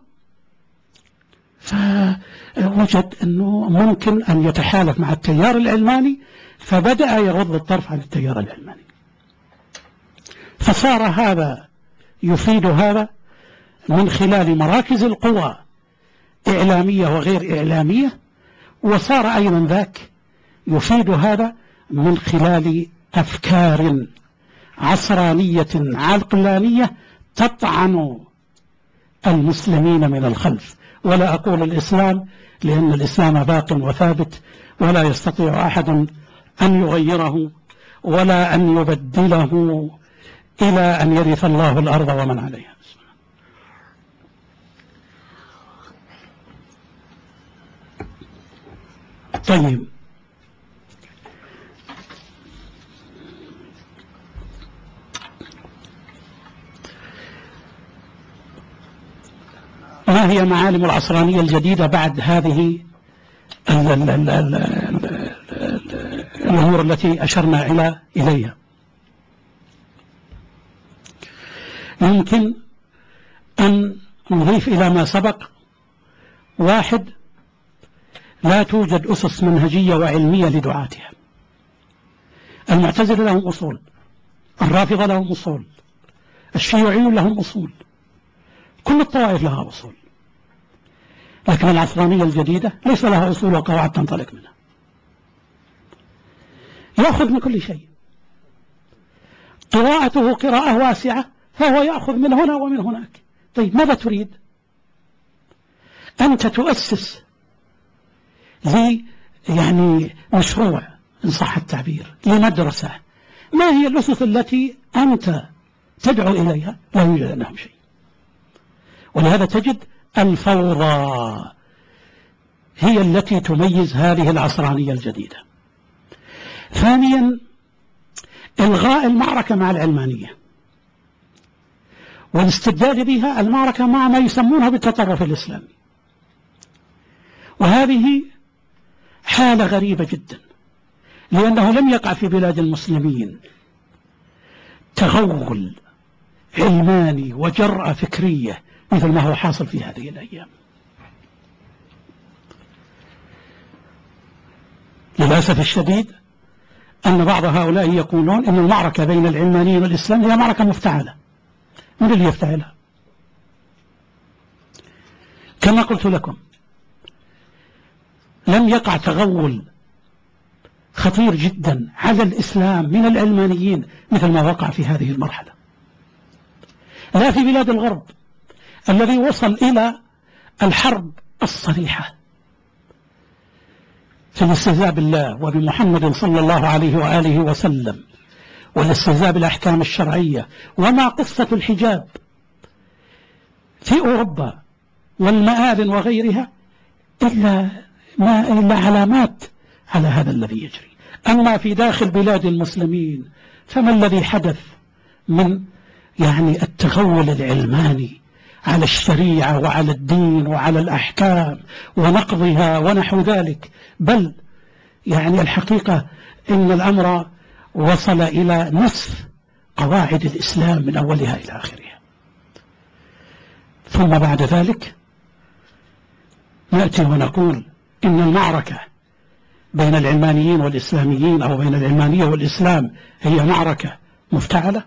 فوجد أنه ممكن أن يتحالف مع التيار العلماني، فبدأ يغض الطرف عن التيار العلماني. فصار هذا يفيد هذا من خلال مراكز القوى إعلامية وغير إعلامية، وصار أيضا ذاك يفيد هذا من خلال أفكار عصرانية عقلانية تطعن المسلمين من الخلف. ولا أقول الإسلام، لأن الإسلام باق وثابت ولا يستطيع أحد أن يغيره ولا أن يبدله إلى أن يرث الله الأرض ومن عليها. طيب، ما هي معالم العصرانية الجديدة بعد هذه الأمور التي أشرنا إلى إليها؟ يمكن أن نضيف إلى ما سبق: واحد، لا توجد أسس منهجية وعلمية لدعاتها. المعتزلة لهم أصول، الرافضة لهم أصول، الشيوعيون لهم أصول، كل الطوائف لها أصول، لكن العصرانية الجديدة ليس لها أصول وقواعد تنطلق منها، يأخذ من كل شيء، قراءته قراءة واسعة، فهو يأخذ من هنا ومن هناك. طيب ماذا تريد؟ أنت تؤسس لي يعني مشروع إن صح التعبير، لمدرسة، ما هي الأسس التي أنت تدعو إليها؟ لا يوجد عندهم شيء. ولهذا تجد الفوضى هي التي تميز هذه العصرانية الجديدة. ثانيا، إلغاء المعركة مع العلمانية والاستبدال بها المعركة مع ما يسمونها بالتطرف الإسلامي، وهذه حالة غريبة جدا، لأنه لم يقع في بلاد المسلمين تغول علماني وجرأة فكرية مثل ما هو حاصل في هذه الأيام. للأسف الشديد أن بعض هؤلاء يقولون أن المعركة بين العلمانيين والإسلام هي معركة مفتعلة. من اللي يفتعلها؟ كما قلت لكم، لم يقع تغول خطير جدا على الإسلام من العلمانيين مثل ما وقع في هذه المرحلة، لا في بلاد الغرب الذي وصل إلى الحرب الصريحة في الاستهزاء بالله وبمحمد صلى الله عليه وآله وسلم، والاستهزاء بالأحكام الشرعية. وما قصة الحجاب في أوروبا والمآذن وغيرها إلا, ما إلا علامات على هذا الذي يجري. أما في داخل بلاد المسلمين فما الذي حدث من يعني التغول العلماني على الشريعة وعلى الدين وعلى الأحكام ونقضها ونحو ذلك؟ بل يعني الحقيقة إن الأمر وصل إلى نصف قواعد الإسلام من أولها إلى آخرها. ثم بعد ذلك نأتي ونقول إن المعركة بين العلمانيين والإسلاميين أو بين العلمانية والإسلام هي معركة مفتعلة.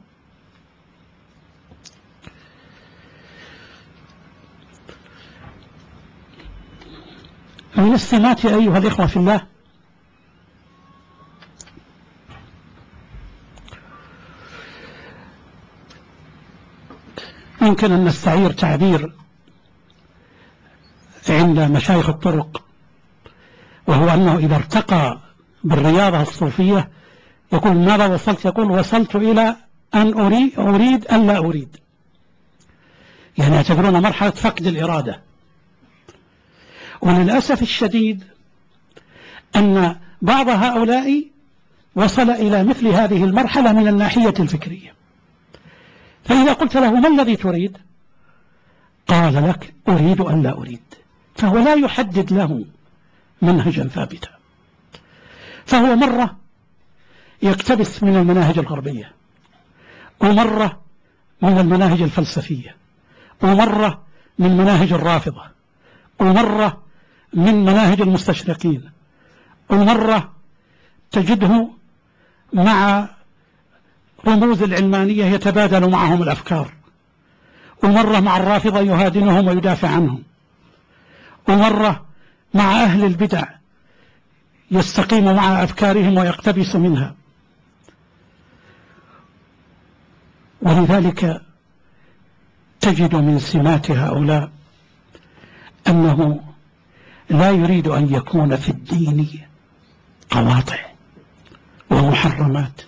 من السمات أيها الإخوة في الله يمكن أن نستعير تعبير عند مشايخ الطرق، وهو أنه إذا ارتقى بالرياضة الصوفية يقول ماذا وصلت؟ يقول وصلت إلى أن أريد, أريد أن لا أريد، يعني يعتبرون مرحلة فقد الإرادة. وللأسف الشديد أن بعض هؤلاء وصل إلى مثل هذه المرحلة من الناحية الفكرية، فإذا قلت له ما الذي تريد؟ قال لك أريد أن لا أريد، فهو لا يحدد له منهجا ثابتا، فهو مرة يقتبس من المناهج الغربية، ومرة من المناهج الفلسفية، ومرة من مناهج الرافضة، ومرة من مناهج المستشرقين، ومرة تجده مع رموز العلمانية يتبادل معهم الأفكار، ومرة مع الرافضة يهادنهم ويدافع عنهم، ومرة مع أهل البدع يستقيم مع أفكارهم ويقتبس منها. ولذلك تجد من سمات هؤلاء أنه لا يريد أن يكون في الدين قواطع ومحرمات،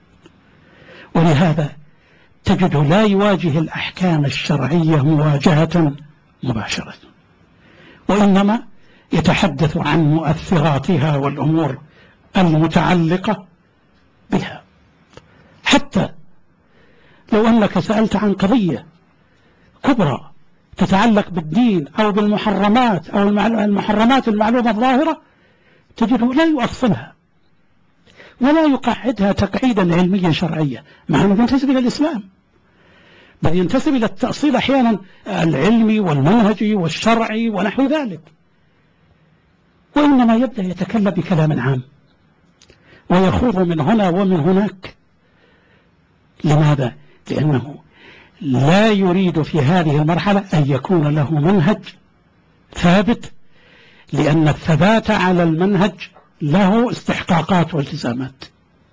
ولهذا تجده لا يواجه الأحكام الشرعية مواجهة مباشرة، وإنما يتحدث عن مؤثراتها والأمور المتعلقة بها. حتى لو أنك سألت عن قضية كبرى تتعلق بالدين أو بالمحرمات أو المحرمات المعلومة الظاهرة، تجده لا يؤصلها ولا يقعدها تقعيدا علميا شرعيا، مع أنه ينتسب إلى الإسلام، بل ينتسب إلى التأصيل أحيانا العلمي والمنهجي والشرعي ونحو ذلك، وإنما يبدأ يتكلم بكلام عام ويخوض من هنا ومن هناك. لماذا؟ لأنه لا يريد في هذه المرحلة أن يكون له منهج ثابت، لأن الثبات على المنهج له استحقاقات والتزامات.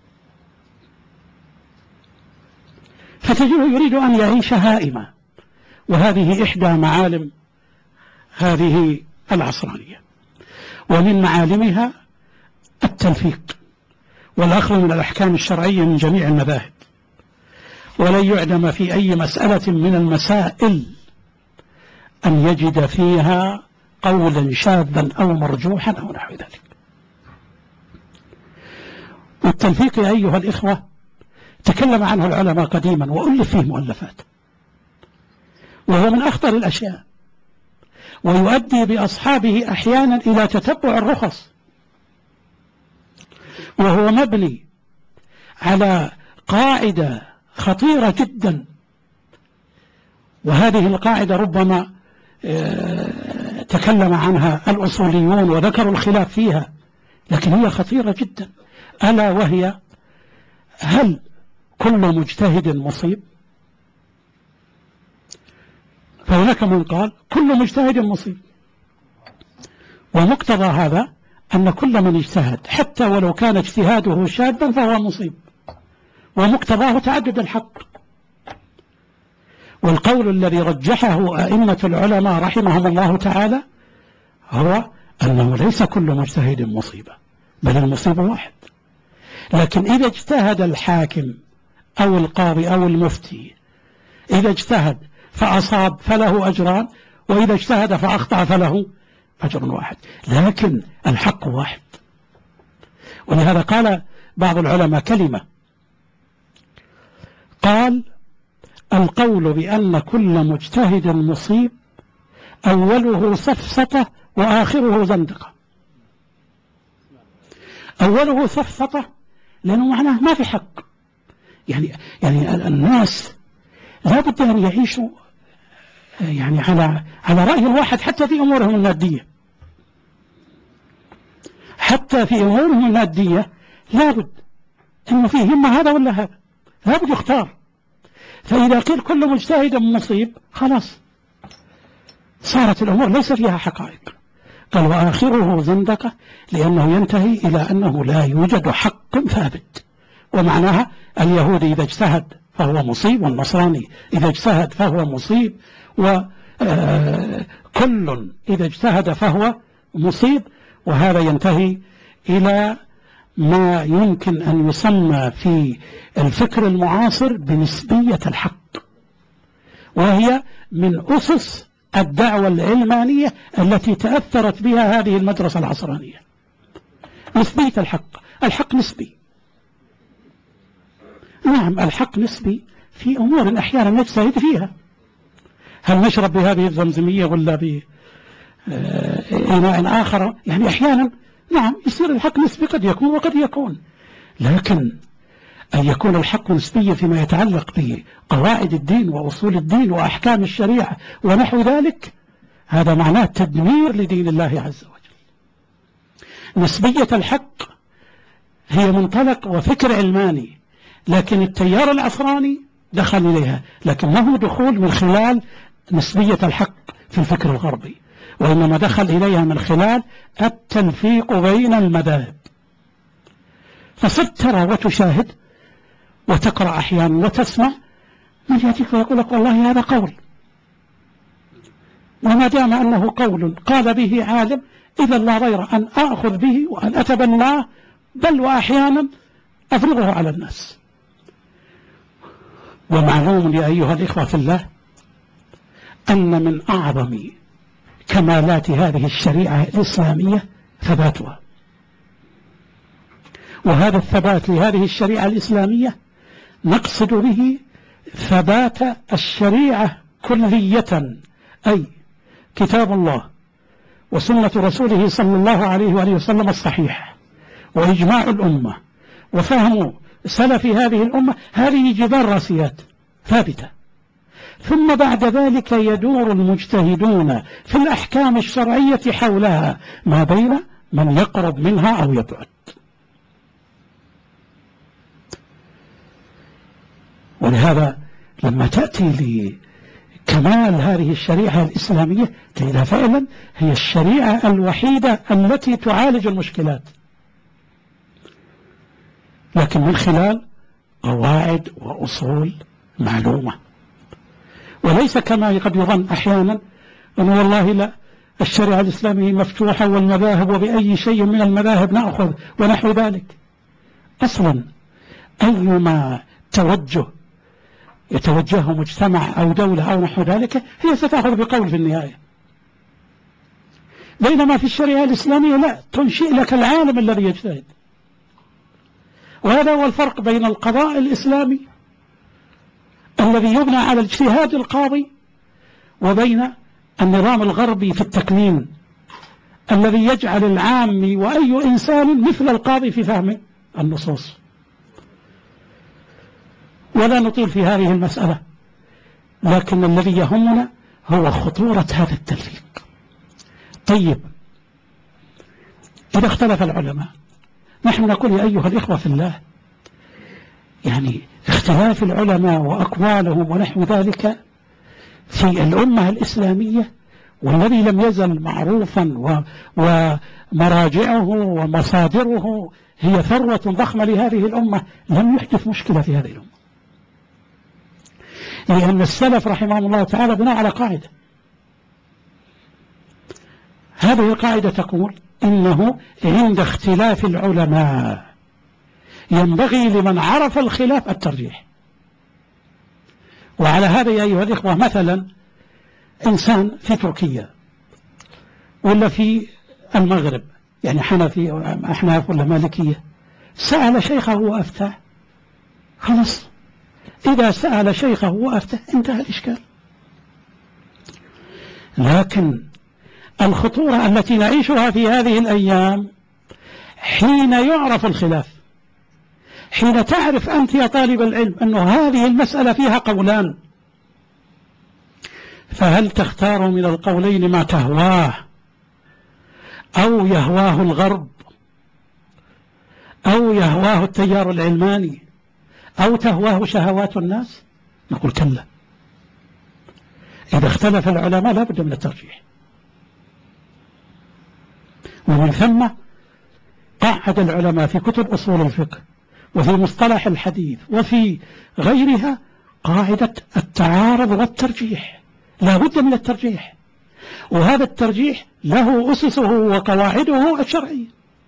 فتجده يريد أن يعيش هائمة، وهذه إحدى معالم هذه العصرانية. ومن معالمها التلفيق والأخذ من الأحكام الشرعية من جميع المذاهب، ولن يعدم في أي مسألة من المسائل أن يجد فيها قولا شاذا أو مرجوحا أو نحو ذلك. والتلفيق يا أيها الإخوة تكلم عنه العلماء قديما وألف فيه مؤلفات، وهو من أخطر الأشياء، ويؤدي بأصحابه أحيانا إلى تتبع الرخص، وهو مبني على قاعدة خطيرة جدا، وهذه القاعدة ربما تكلم عنها الأصوليون وذكروا الخلاف فيها، لكن هي خطيرة جدا، ألا وهي: هل كل مجتهد مصيب؟ فهناك من قال كل مجتهد مصيب، ومقتضى هذا أن كل من اجتهد حتى ولو كان اجتهاده شاذا فهو مصيب، ومقتضاه تعدد الحق. والقول الذي رجحه أئمة العلماء رحمهم الله تعالى هو أنه ليس كل مجتهد مصيبة، بل المصيب واحد. لكن إذا اجتهد الحاكم أو القاضي أو المفتي، إذا اجتهد فأصاب فله أجران، وإذا اجتهد فأخطأ فله أجر واحد، لكن الحق واحد. ولهذا قال بعض العلماء كلمة، قال: القول بأن كل مجتهد مصيب أوله سفسطة وآخره زندقة. أوله سفسطة لأنه معناه ما في حق، يعني يعني الناس لا بد أن يعيشوا يعني على على رأي الواحد حتى في أمورهم المادية، حتى في أمورهم المادية لا بد أنه فيه إما هذا ولا هذا، لا بد يختار. فإذا قيل كل مجتهد مصيب خلاص صارت الأمور ليس فيها حقائق. قال: وآخره زندقة، لأنه ينتهي إلى أنه لا يوجد حق ثابت. ومعناها اليهودي إذا اجتهد فهو مصيب، والنصراني إذا اجتهد فهو مصيب، وكل إذا اجتهد فهو مصيب. وهذا ينتهي إلى ما يمكن أن يسمى في الفكر المعاصر بنسبية الحق، وهي من أسس الدعوة العلمانية التي تأثرت بها هذه المدرسة العصرانية. نسبية الحق، الحق نسبي، نعم الحق نسبي في أمور أحيانا نجتهد فيها، هل نشرب بهذه الزمزمية ولا بإناء آخر؟ يعني أحيانا نعم يصير الحق نسبي، قد يكون وقد يكون، لكن أن يكون الحق نسبيا فيما يتعلق بقواعد الدين وأصول الدين وأحكام الشريعة ونحو ذلك، هذا معناه تدمير لدين الله عز وجل. نسبية الحق هي منطلق وفكر علماني، لكن التيار العصراني دخل إليها، لكن ما هو دخول من خلال نسبية الحق في الفكر الغربي، وإنما دخل إليها من خلال التلفيق بين المذاهب. فصرت ترى وتشاهد وتقرأ أحيانا وتسمع من يأتيك ويقول لك والله هذا قول، وما دام أنه قول قال به عالم إذا لا غير أن أخذ به وأن أتبناه، بل وأحيانا أفرغه على الناس. ومعلوم يا أيها الإخوة في الله أن من أعظم كمالات هذه الشريعة الإسلامية ثباتها، وهذا الثبات لهذه الشريعة الإسلامية نقصد به ثبات الشريعة كلية، أي كتاب الله وسنة رسوله صلى الله عليه وآله وسلم الصحيح، وإجماع الأمة وفهم سلف هذه الأمة، هذه جبال راسيات ثابتة. ثم بعد ذلك يدور المجتهدون في الأحكام الشرعية حولها ما بين من يقرب منها أو يبعد. ولهذا لما تأتي لكمال هذه الشريعة الإسلامية تجدها فعلا هي الشريعة الوحيدة التي تعالج المشكلات، لكن من خلال قواعد وأصول معلومة، وليس كما قد يظن أحيانا أنه والله لا الشريعة الإسلامية مفتوحة والمذاهب وبأي شيء من المذاهب نأخذ ونحو ذلك. أصلا أيما توجه يتوجهه مجتمع أو دولة أو نحو ذلك هي ستأخذ بقول في النهاية، بينما في الشريعة الإسلامية لا، تنشئ لك العالم الذي يجتهد. وهذا هو الفرق بين القضاء الإسلامي الذي يبنى على اجتهاد القاضي وبين النظام الغربي في التقنين الذي يجعل العامي وأي إنسان مثل القاضي في فهم النصوص. ولا نطيل في هذه المسألة، لكن الذي يهمنا هو خطورة هذا التلفيق. طيب، إذا اختلف العلماء نحن نقول يا أيها الإخوة في الله، يعني اختلاف العلماء وأقوالهم ونحو ذلك في الأمة الإسلامية والذي لم يزل معروفا ومراجعه ومصادره هي ثروة ضخمة لهذه الأمة، لم يحدث مشكلة في هذه الأمة، لأن السلف رحمهم الله تعالى بناء على قاعدة. هذه القاعدة تقول إنه عند اختلاف العلماء ينبغي لمن عرف الخلاف الترجيح. وعلى هذا يا أيها الإخوة مثلا إنسان في تركيا ولا في المغرب، يعني حنفي أحناف ولا مالكية، سأل شيخه وأفتاه، خلاص إذا سأل شيخه وأفتاه انتهى الإشكال. لكن الخطورة التي نعيشها في هذه الأيام حين يعرف الخلاف، حين تعرف أنت يا طالب العلم أن هذه المسألة فيها قولان، فهل تختار من القولين ما تهواه أو يهواه الغرب أو يهواه التيار العلماني أو تهواه شهوات الناس؟ نقول كلا، إذا اختلف العلماء لا بد من الترجيح. ومن ثم قعد العلماء في كتب أصول الفقه وفي مصطلح الحديث وفي غيرها قاعدة التعارض والترجيح، لا بد من الترجيح، وهذا الترجيح له أسسه وقواعده الشرعية.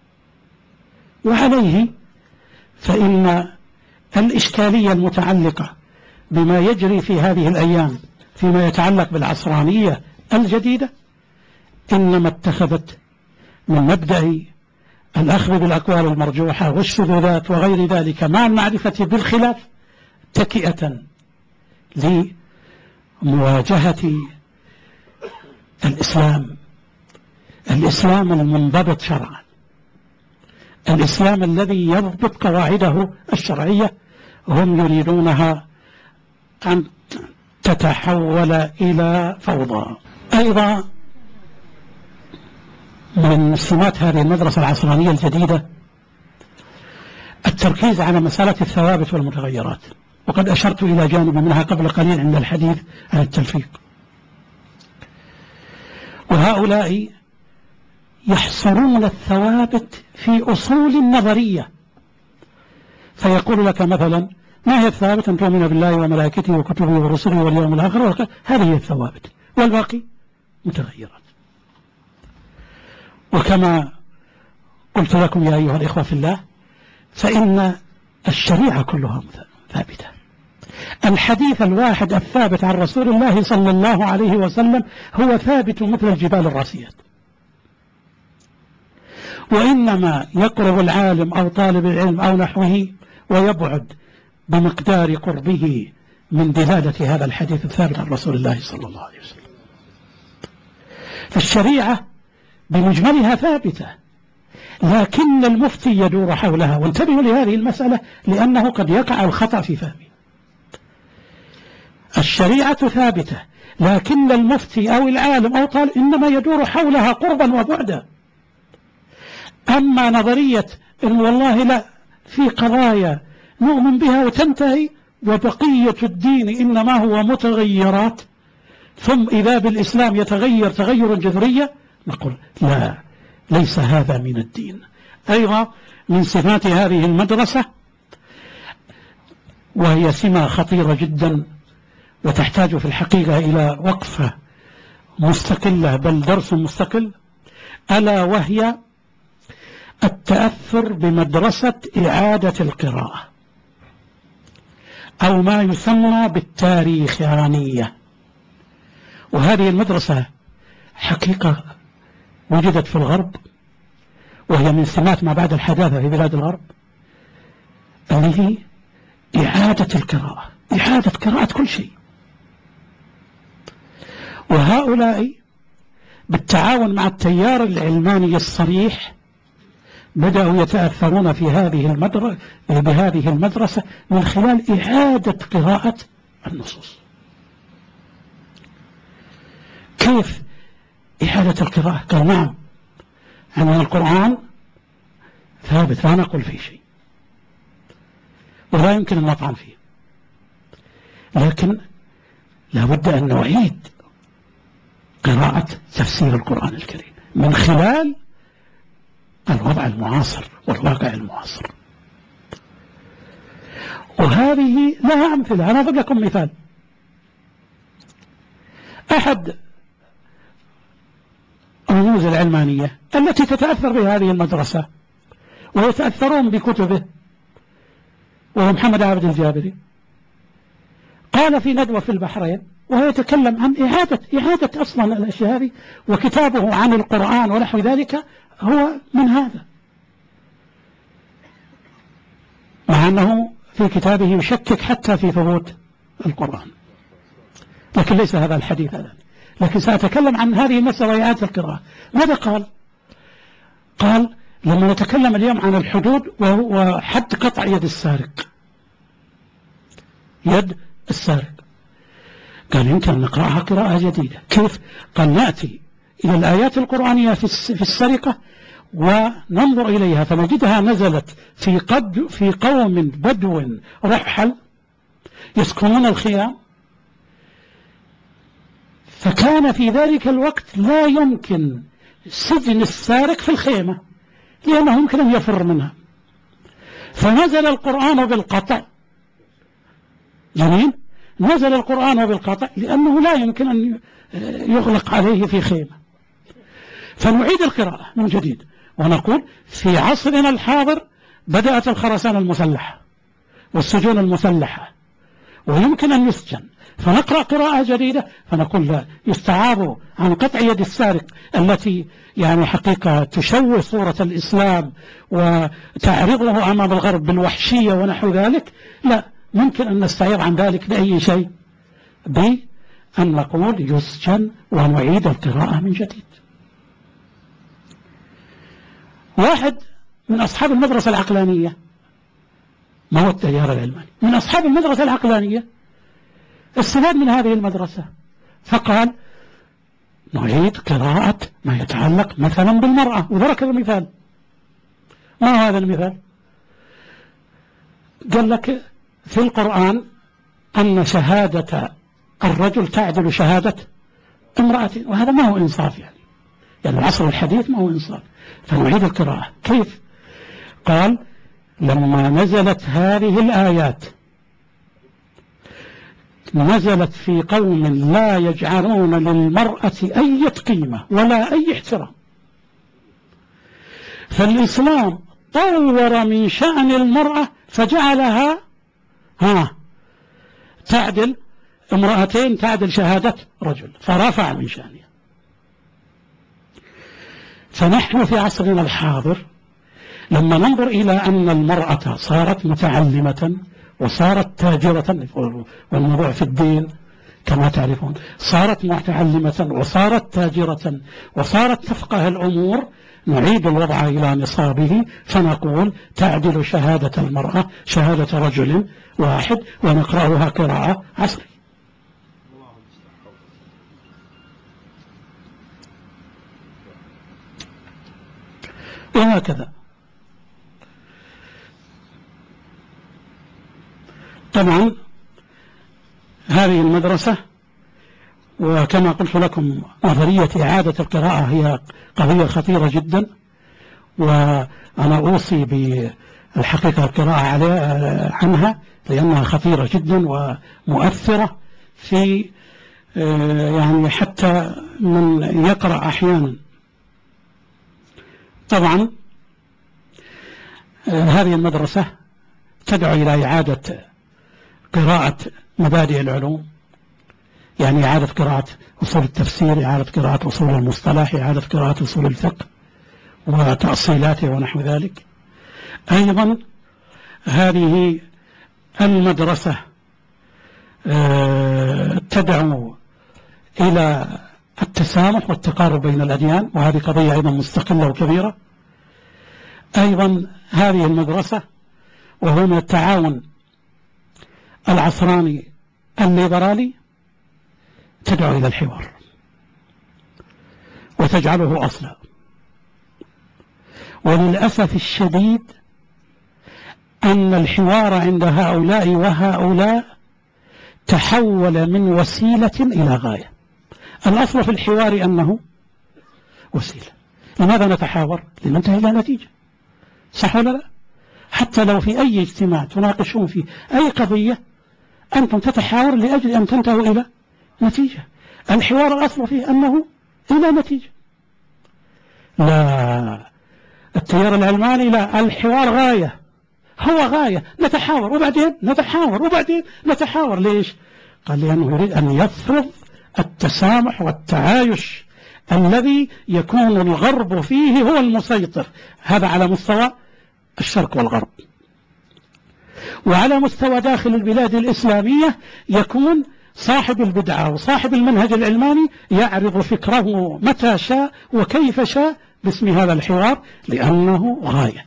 وعليه فإن الإشكالية المتعلقة بما يجري في هذه الأيام فيما يتعلق بالعصرانية الجديدة إنما اتخذت من مبدأ الأخذ بالأقوال المرجوحة والشذوذات وغير ذلك مع المعرفة بالخلاف تكئة لمواجهة الإسلام، الإسلام المنضبط شرعا، الإسلام الذي يضبط قواعده الشرعية. هم يريدونها أن تتحول إلى فوضى. أيضا من سمات هذه المدرسة العصرانية الجديدة التركيز على مسألة الثوابت والمتغيرات، وقد أشرت إلى جانب منها قبل قليل عند الحديث عن التلفيق. وهؤلاء يحصرون الثوابت في أصول النظرية، فيقول لك مثلا ما هي الثوابت؟ أن تؤمن بالله وملائكته وكتبه ورسله واليوم الآخر، هذه هي الثوابت، والباقي متغيرات. وكما قلت لكم يا أيها الإخوة في الله فإن الشريعة كلها ثابتة. الحديث الواحد الثابت عن رسول الله صلى الله عليه وسلم هو ثابت مثل الجبال الراسيات، وإنما يقرب العالم أو طالب العلم أو نحوه ويبعد بمقدار قربه من دلالة هذا الحديث الثابت عن رسول الله صلى الله عليه وسلم. فالشريعة بمجملها ثابتة، لكن المفتي يدور حولها. وانتبهوا لهذه المسألة لأنه قد يقع الخطأ في فهمه. الشريعة ثابتة، لكن المفتي أو العالم أو طالب إنما يدور حولها قربا وبعدا. أما نظرية إن والله لا، في قضايا نؤمن بها وتنتهي، وبقية الدين إنما هو متغيرات، ثم إذا بالإسلام يتغير تغيرا جذريا، نقول لا، ليس هذا من الدين. أيضا من صفات هذه المدرسة، وهي سمة خطيرة جدا وتحتاج في الحقيقة إلى وقفة مستقلة بل درس مستقل، ألا وهي التأثر بمدرسة إعادة القراءة أو ما يسمى بالتاريخانية. وهذه المدرسة حقيقة وجدت في الغرب، وهي من سمات ما بعد الحداثة في بلاد الغرب، اللي هي إعادة القراءة، إعادة قراءة كل شيء. وهؤلاء بالتعاون مع التيار العلماني الصريح بدأوا يتأثرون في هذه المدرسة بهذه المدرسة من خلال إعادة قراءة النصوص. كيف إعادة القراءة؟ قال نعم، أن القرآن ثابت لا نقول فيه شيء ولا يمكن أن نطعن فيه، لكن لابد أن نعيد قراءة تفسير القرآن الكريم من خلال الوضع المعاصر والواقع المعاصر. وهذه لها أمثلة. أنا أضرب لكم مثال. أحد الرموز العلمانية التي تتأثر بهذه المدرسة ويتأثرون بكتبه وهو محمد عابد الجابري، قال في ندوة في البحرين وهو يتكلم عن إعادة إعادة أصلا الأشياء هذه، وكتابه عن القرآن ونحو ذلك هو من هذا، مع أنه في كتابه يشكك حتى في ثبوت القرآن، لكن ليس هذا الحديث الآن. لكن سأتكلم عن هذه المسألة إعادة القراءة. ماذا قال؟ قال لما نتكلم اليوم عن الحدود وهو حد قطع يد السارق، يد السارق، قال يمكن أن نقرأها قراءة جديدة. كيف؟ قال نأتي إلى الآيات القرآنية في السرقة وننظر إليها فنجدها نزلت في قد في قوم بدو رحل يسكنون الخيام، فكان في ذلك الوقت لا يمكن سجن السارق في الخيمة لأنه يمكن أن يفر منها، فنزل القرآن بالقطع. جميل، نزل القرآن بالقطع لأنه لا يمكن أن يغلق عليه في خيمة، فنعيد القراءة من جديد ونقول في عصرنا الحاضر بدأت الخرسانة المسلحة والسجون المسلحة ويمكن أن يسجن، فنقرأ قراءة جديدة فنقول لا، يستعاب عن قطع يد السارق التي يعني حقيقة تشوه صورة الإسلام وتعرضه أمام الغرب بالوحشية ونحو ذلك، لا، ممكن أن نستعير عن ذلك بأي شيء، بأن نقول يسجن ونعيد القراءة من جديد. واحد من أصحاب المدرسة العقلانية، ما هو التيار العلماني، من أصحاب المدرسة العقلانية استفاد من هذه المدرسة فقال نعيد قراءة ما يتعلق مثلا بالمرأة، وذكر المثال. ما هو هذا المثال؟ قال لك في القرآن أن شهادة الرجل تعدل شهادة امرأة، وهذا ما هو إنصاف، يعني يعني العصر الحديث ما هو إنصاف، فنعيد القراءة. كيف؟ قال لما نزلت هذه الآيات نزلت في قوم لا يجعلون للمرأة أي قيمة ولا أي احترام، فالإسلام طور من شأن المرأة فجعلها ها تعدل امرأتين، تعدل شهادة رجل، فرفع من شأنها. فنحن في عصرنا الحاضر لما ننظر إلى أن المرأة صارت متعلمة وصارت تاجرة، والموضوع في الدين كما تعرفون، صارت متعلمة وصارت تاجرة وصارت تفقه الأمور، نعيد الوضع إلى نصابه فنقول تعدل شهادة المرأة شهادة رجل واحد ونقرأها قراءة عصري. وهكذا. طبعا هذه المدرسة، وكما قلت لكم نظرية إعادة القراءة هي قضية خطيرة جدا، وأنا أوصي بالحقيقة القراءة عنها لأنها خطيرة جدا ومؤثرة في يعني حتى من يقرأ أحيانا. طبعا هذه المدرسة تدعو إلى إعادة قراءة مبادئ العلوم، يعني إعادة قراءة أصول التفسير، إعادة قراءة أصول المصطلح، إعادة قراءة أصول الفقه وتأصيلاته ونحو ذلك. أيضا هذه المدرسة تدعو إلى التسامح والتقارب بين الأديان، وهذه قضية أيضا مستقلة وكبيرة. أيضا هذه المدرسة وهو من التعاون العصراني الليبرالي تدعو إلى الحوار وتجعله أصلا. وللأسف الشديد أن الحوار عند هؤلاء وهؤلاء تحول من وسيلة إلى غاية. الأصل في الحوار أنه وسيلة. لماذا نتحاور؟ لننتهي إلى نتيجة، صح ولا لا؟ حتى لو في أي اجتماع تناقشون فيه أي قضية أنتم تتحاور لأجل أن تنتهوا إلى نتيجة. الحوار الأصل فيه أنه إلى نتيجة. لا، التيار العلماني لا، الحوار غاية، هو غاية، نتحاور وبعدين نتحاور وبعدين نتحاور. ليش؟ قال لأنه يريد أن يفرض التسامح والتعايش الذي يكون الغرب فيه هو المسيطر. هذا على مستوى الشرق والغرب. وعلى مستوى داخل البلاد الإسلامية يكون صاحب البدعة وصاحب المنهج العلماني يعرض فكره متى شاء وكيف شاء باسم هذا الحوار لأنه غاية.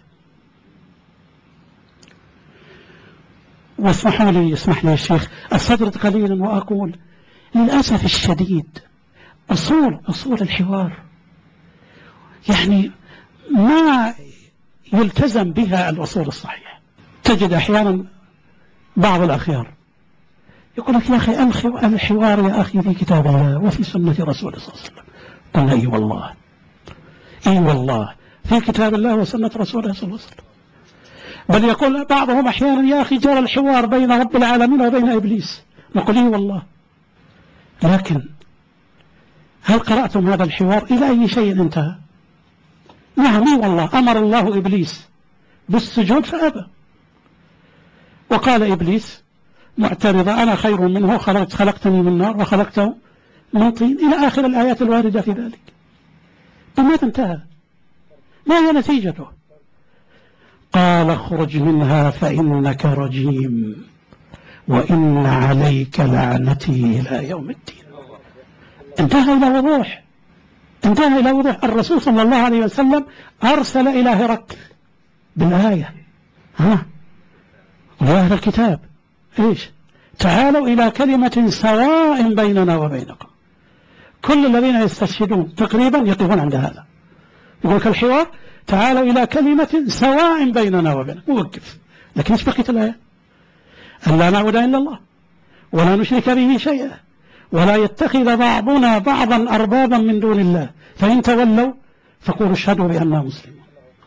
واسمحوا لي اسمح لي يا شيخ أستدرد قليلا وأقول للأسف الشديد أصول أصول الحوار يعني ما يلتزم بها الأصول الصحيحة. تجد أحيانا بعض الأخيار يقول لك يا أخي الحوار يا أخي في كتاب الله وفي سنة رسوله صلى الله عليه وسلم. قلنا أي والله أي والله في كتاب الله وسنة رسوله صلى الله عليه وسلم. بل يقول بعضهم أحيانا يا أخي جرى الحوار بين رب العالمين وبين إبليس. نقول أي والله. لكن هل قرأتم هذا الحوار إلى أي شيء انتهى؟ نعم والله أمر الله إبليس بالسجود فأبى، وقال إبليس معترضة أنا خير منه خلقت خلقتني من نار وخلقته من طين إلى آخر الآيات الواردة في ذلك. بماذا انتهى؟ ما هي نتيجته؟ قال اخرج منها فإنك رجيم وإن عليك لعنتي إلى يوم الدين. انتهى إلى وضوح، انتهى إلى وضوح. الرسول صلى الله عليه وسلم أرسل إلى هرقل بالآية ها ويا أهل الكتاب إيش؟ تعالوا إلى كلمة سواء بيننا وبينكم. كل الذين يستشهدون تقريبا يقفون عند هذا، يقول لك الحوار تعالوا إلى كلمة سواء بيننا وبينكم، موقف. لكن ايش بقيت الآية؟ أن لا نعبد إلا الله ولا نشرك به شيئا ولا يتخذ بعضنا بعضا أربابا من دون الله فإن تولوا فقولوا اشهدوا بأننا مسلمون.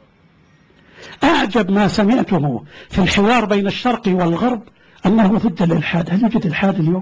أعجب ما سمعته في الحوار بين الشرق والغرب أنه ضد الإلحاد. هل يوجد إلحاد اليوم؟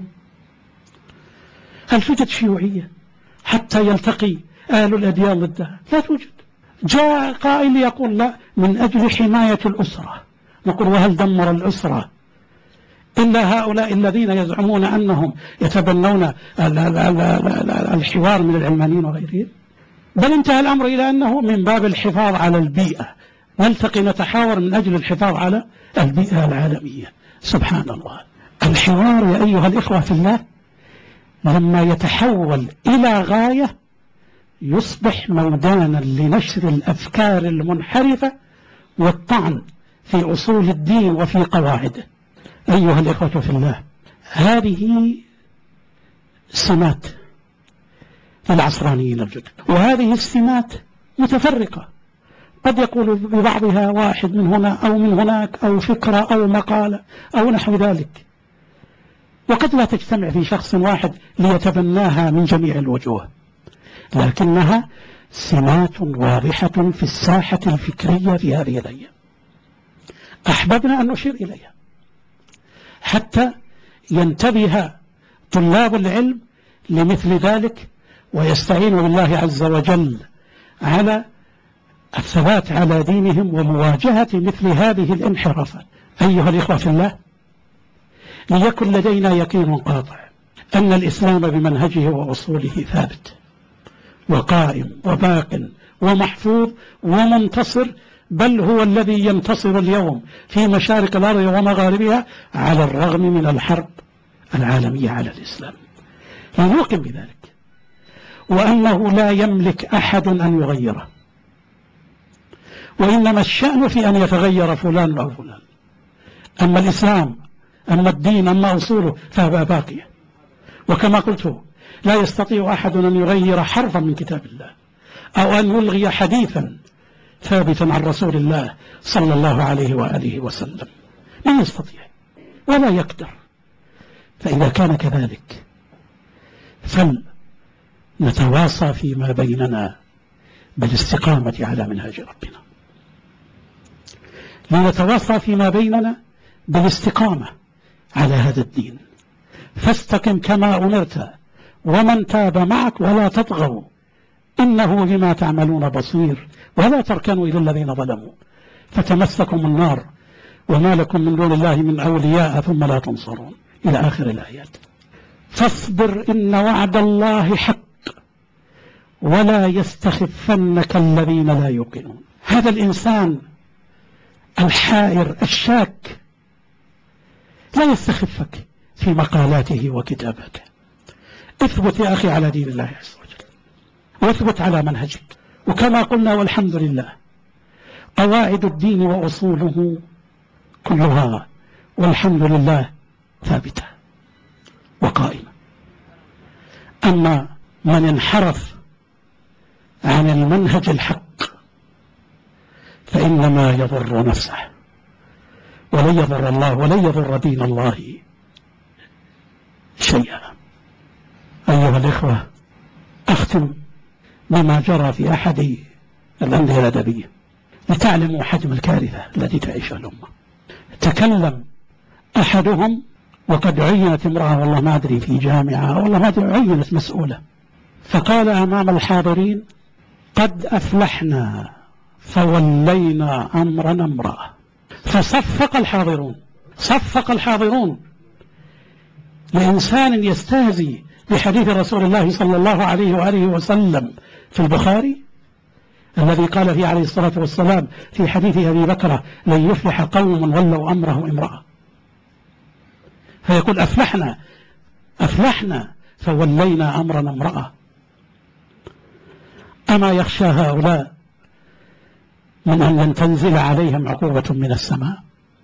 هل توجد شيوعية حتى يلتقي أهل الأديان ضدها؟ لا توجد. جاء قائل يقول لا من أجل حماية الأسرة. نقول وهل دمر الأسرة إلا هؤلاء الذين يزعمون أنهم يتبنون الحوار من العلمانيين وغيرهم؟ بل انتهى الأمر إلى أنه من باب الحفاظ على البيئة، نلتقي نتحاور من أجل الحفاظ على البيئة العالمية. سبحان الله. الحوار يا أيها الإخوة في الله لما يتحول إلى غاية يصبح ميدانا لنشر الأفكار المنحرفة والطعن في أصول الدين وفي قواعده. أيها الإخوة في الله، هذه سمات للعصرانيين الجدد، وهذه السمات متفرقة، قد يقول ببعضها واحد من هنا أو من هناك أو فكرة أو مقالة أو نحو ذلك، وقد لا تجتمع في شخص واحد ليتبناها من جميع الوجوه، لكنها سمات واضحة في الساحة الفكرية في هذه الأيام، أحببنا أن نشير إليها حتى ينتبه طلاب العلم لمثل ذلك، ويستعين بالله عز وجل على الثبات على دينهم ومواجهة مثل هذه الانحرافات. أيها الإخوة في الله، ليكن لدينا يقين قاطع أن الإسلام بمنهجه وأصوله ثابت وقائم وباق ومحفوظ ومنتصر، بل هو الذي ينتصر اليوم في مشارق الأرض ومغاربها على الرغم من الحرب العالمية على الإسلام. لنوقن بذلك، وأنه لا يملك أحد أن يغيره، وإنما الشأن في أن يتغير فلان أو فلان. أما الإسلام، أما الدين، أما أصوله فهو باقية، وكما قلت لا يستطيع أحد أن يغير حرفا من كتاب الله أو أن يلغي حديثا ثابتا عن رسول الله صلى الله عليه وآله وسلم، لا يستطيع ولا يقدر. فإذا كان كذلك فلنتواصى فيما بيننا بالاستقامة على منهج ربنا، لنتواصى فيما بيننا بالاستقامة على هذا الدين. فاستقم كما أمرت ومن تاب معك ولا تطغوا إنه بما تعملون بصير ولا تركنوا إلى الذين ظلموا فتمسكم النار وما لكم من دون الله من أولياء ثم لا تنصرون إلى آخر الآيات. فاصبر إن وعد الله حق ولا يستخفنك الذين لا يوقنون. هذا الإنسان الحائر الشاك لا يستخفك في مقالاته وكتاباته. اثبت يا أخي على دين الله عز وجل، واثبت على منهجك، وكما قلنا والحمد لله قواعد الدين وأصوله كلها والحمد لله ثابتة وقائمة. أما من انحرف عن المنهج الحق فإنما يضر نفسه ولن يضر الله ولن يضر دين الله شيئا. أيها الإخوة، أختم بما جرى في أحد الأندية الأدبية لتعلموا حجم الكارثة التي تعيشها الأمة. تكلم أحدهم وقد عينت امرأة، والله ما أدري في جامعة والله ما أدري، عينت مسؤولة، فقال أمام الحاضرين: قد أفلحنا فولينا أمرنا امرأة. فصفق الحاضرون، صفق الحاضرون لإنسان يستهزي بحديث رسول الله صلى الله عليه وآله وسلم في البخاري الذي قال فيه عليه الصلاة والسلام في حديث أبي بكر: لن يفلح قوم ولوا أمره امرأة. فيقول أفلحنا أفلحنا فولينا أمرنا امرأة. أما يخشى هؤلاء من أن لن تنزل عليهم عقوبة من السماء؟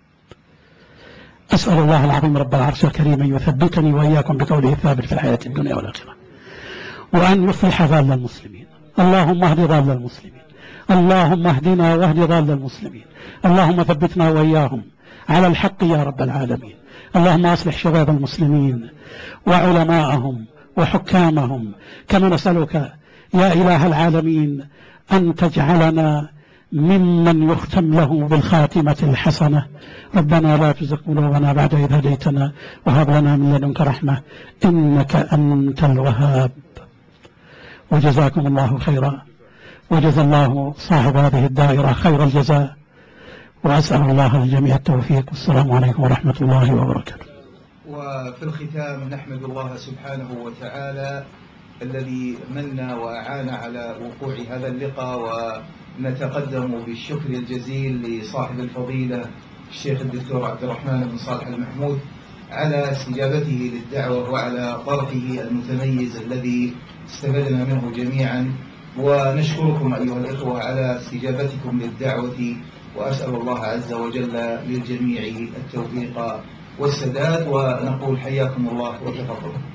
أسأل الله العظيم رب العرش الكريم أن يثبتني وإياكم بقوله الثابت في الحياة الدنيا والآخرة، وأن يصلح ضال المسلمين. اللهم اهد ضال المسلمين، اللهم اهدنا واهد ضال المسلمين، اللهم ثبتنا وإياهم على الحق يا رب العالمين. اللهم أصلح شباب المسلمين وعلماءهم وحكامهم، كما نسألك يا إله العالمين أن تجعلنا ممن يختم له بالخاتمة الحسنة. ربنا لا تزغ قلوبنا بعد إذ هديتنا وهب لنا من لدنك رحمة إنك أنت الوهاب. وجزاكم الله خيرا، وجزا الله صاحب هذه الدائرة خير الجزاء، وأسأل الله للجميع التوفيق. والسلام عليكم ورحمة الله وبركاته. وفي الختام نحمد الله سبحانه وتعالى الذي من وأعان على وقوع هذا اللقاء، ونتقدم بالشكر الجزيل لصاحب الفضيلة الشيخ الدكتور عبد الرحمن بن صالح المحمود على استجابته للدعوة وعلى طرحه المتميز الذي استفدنا منه جميعا. ونشكركم أيها الإخوة على استجابتكم للدعوة، وأسأل الله عز وجل للجميع التوفيق والسداد، ونقول حياكم الله وتفضلوا.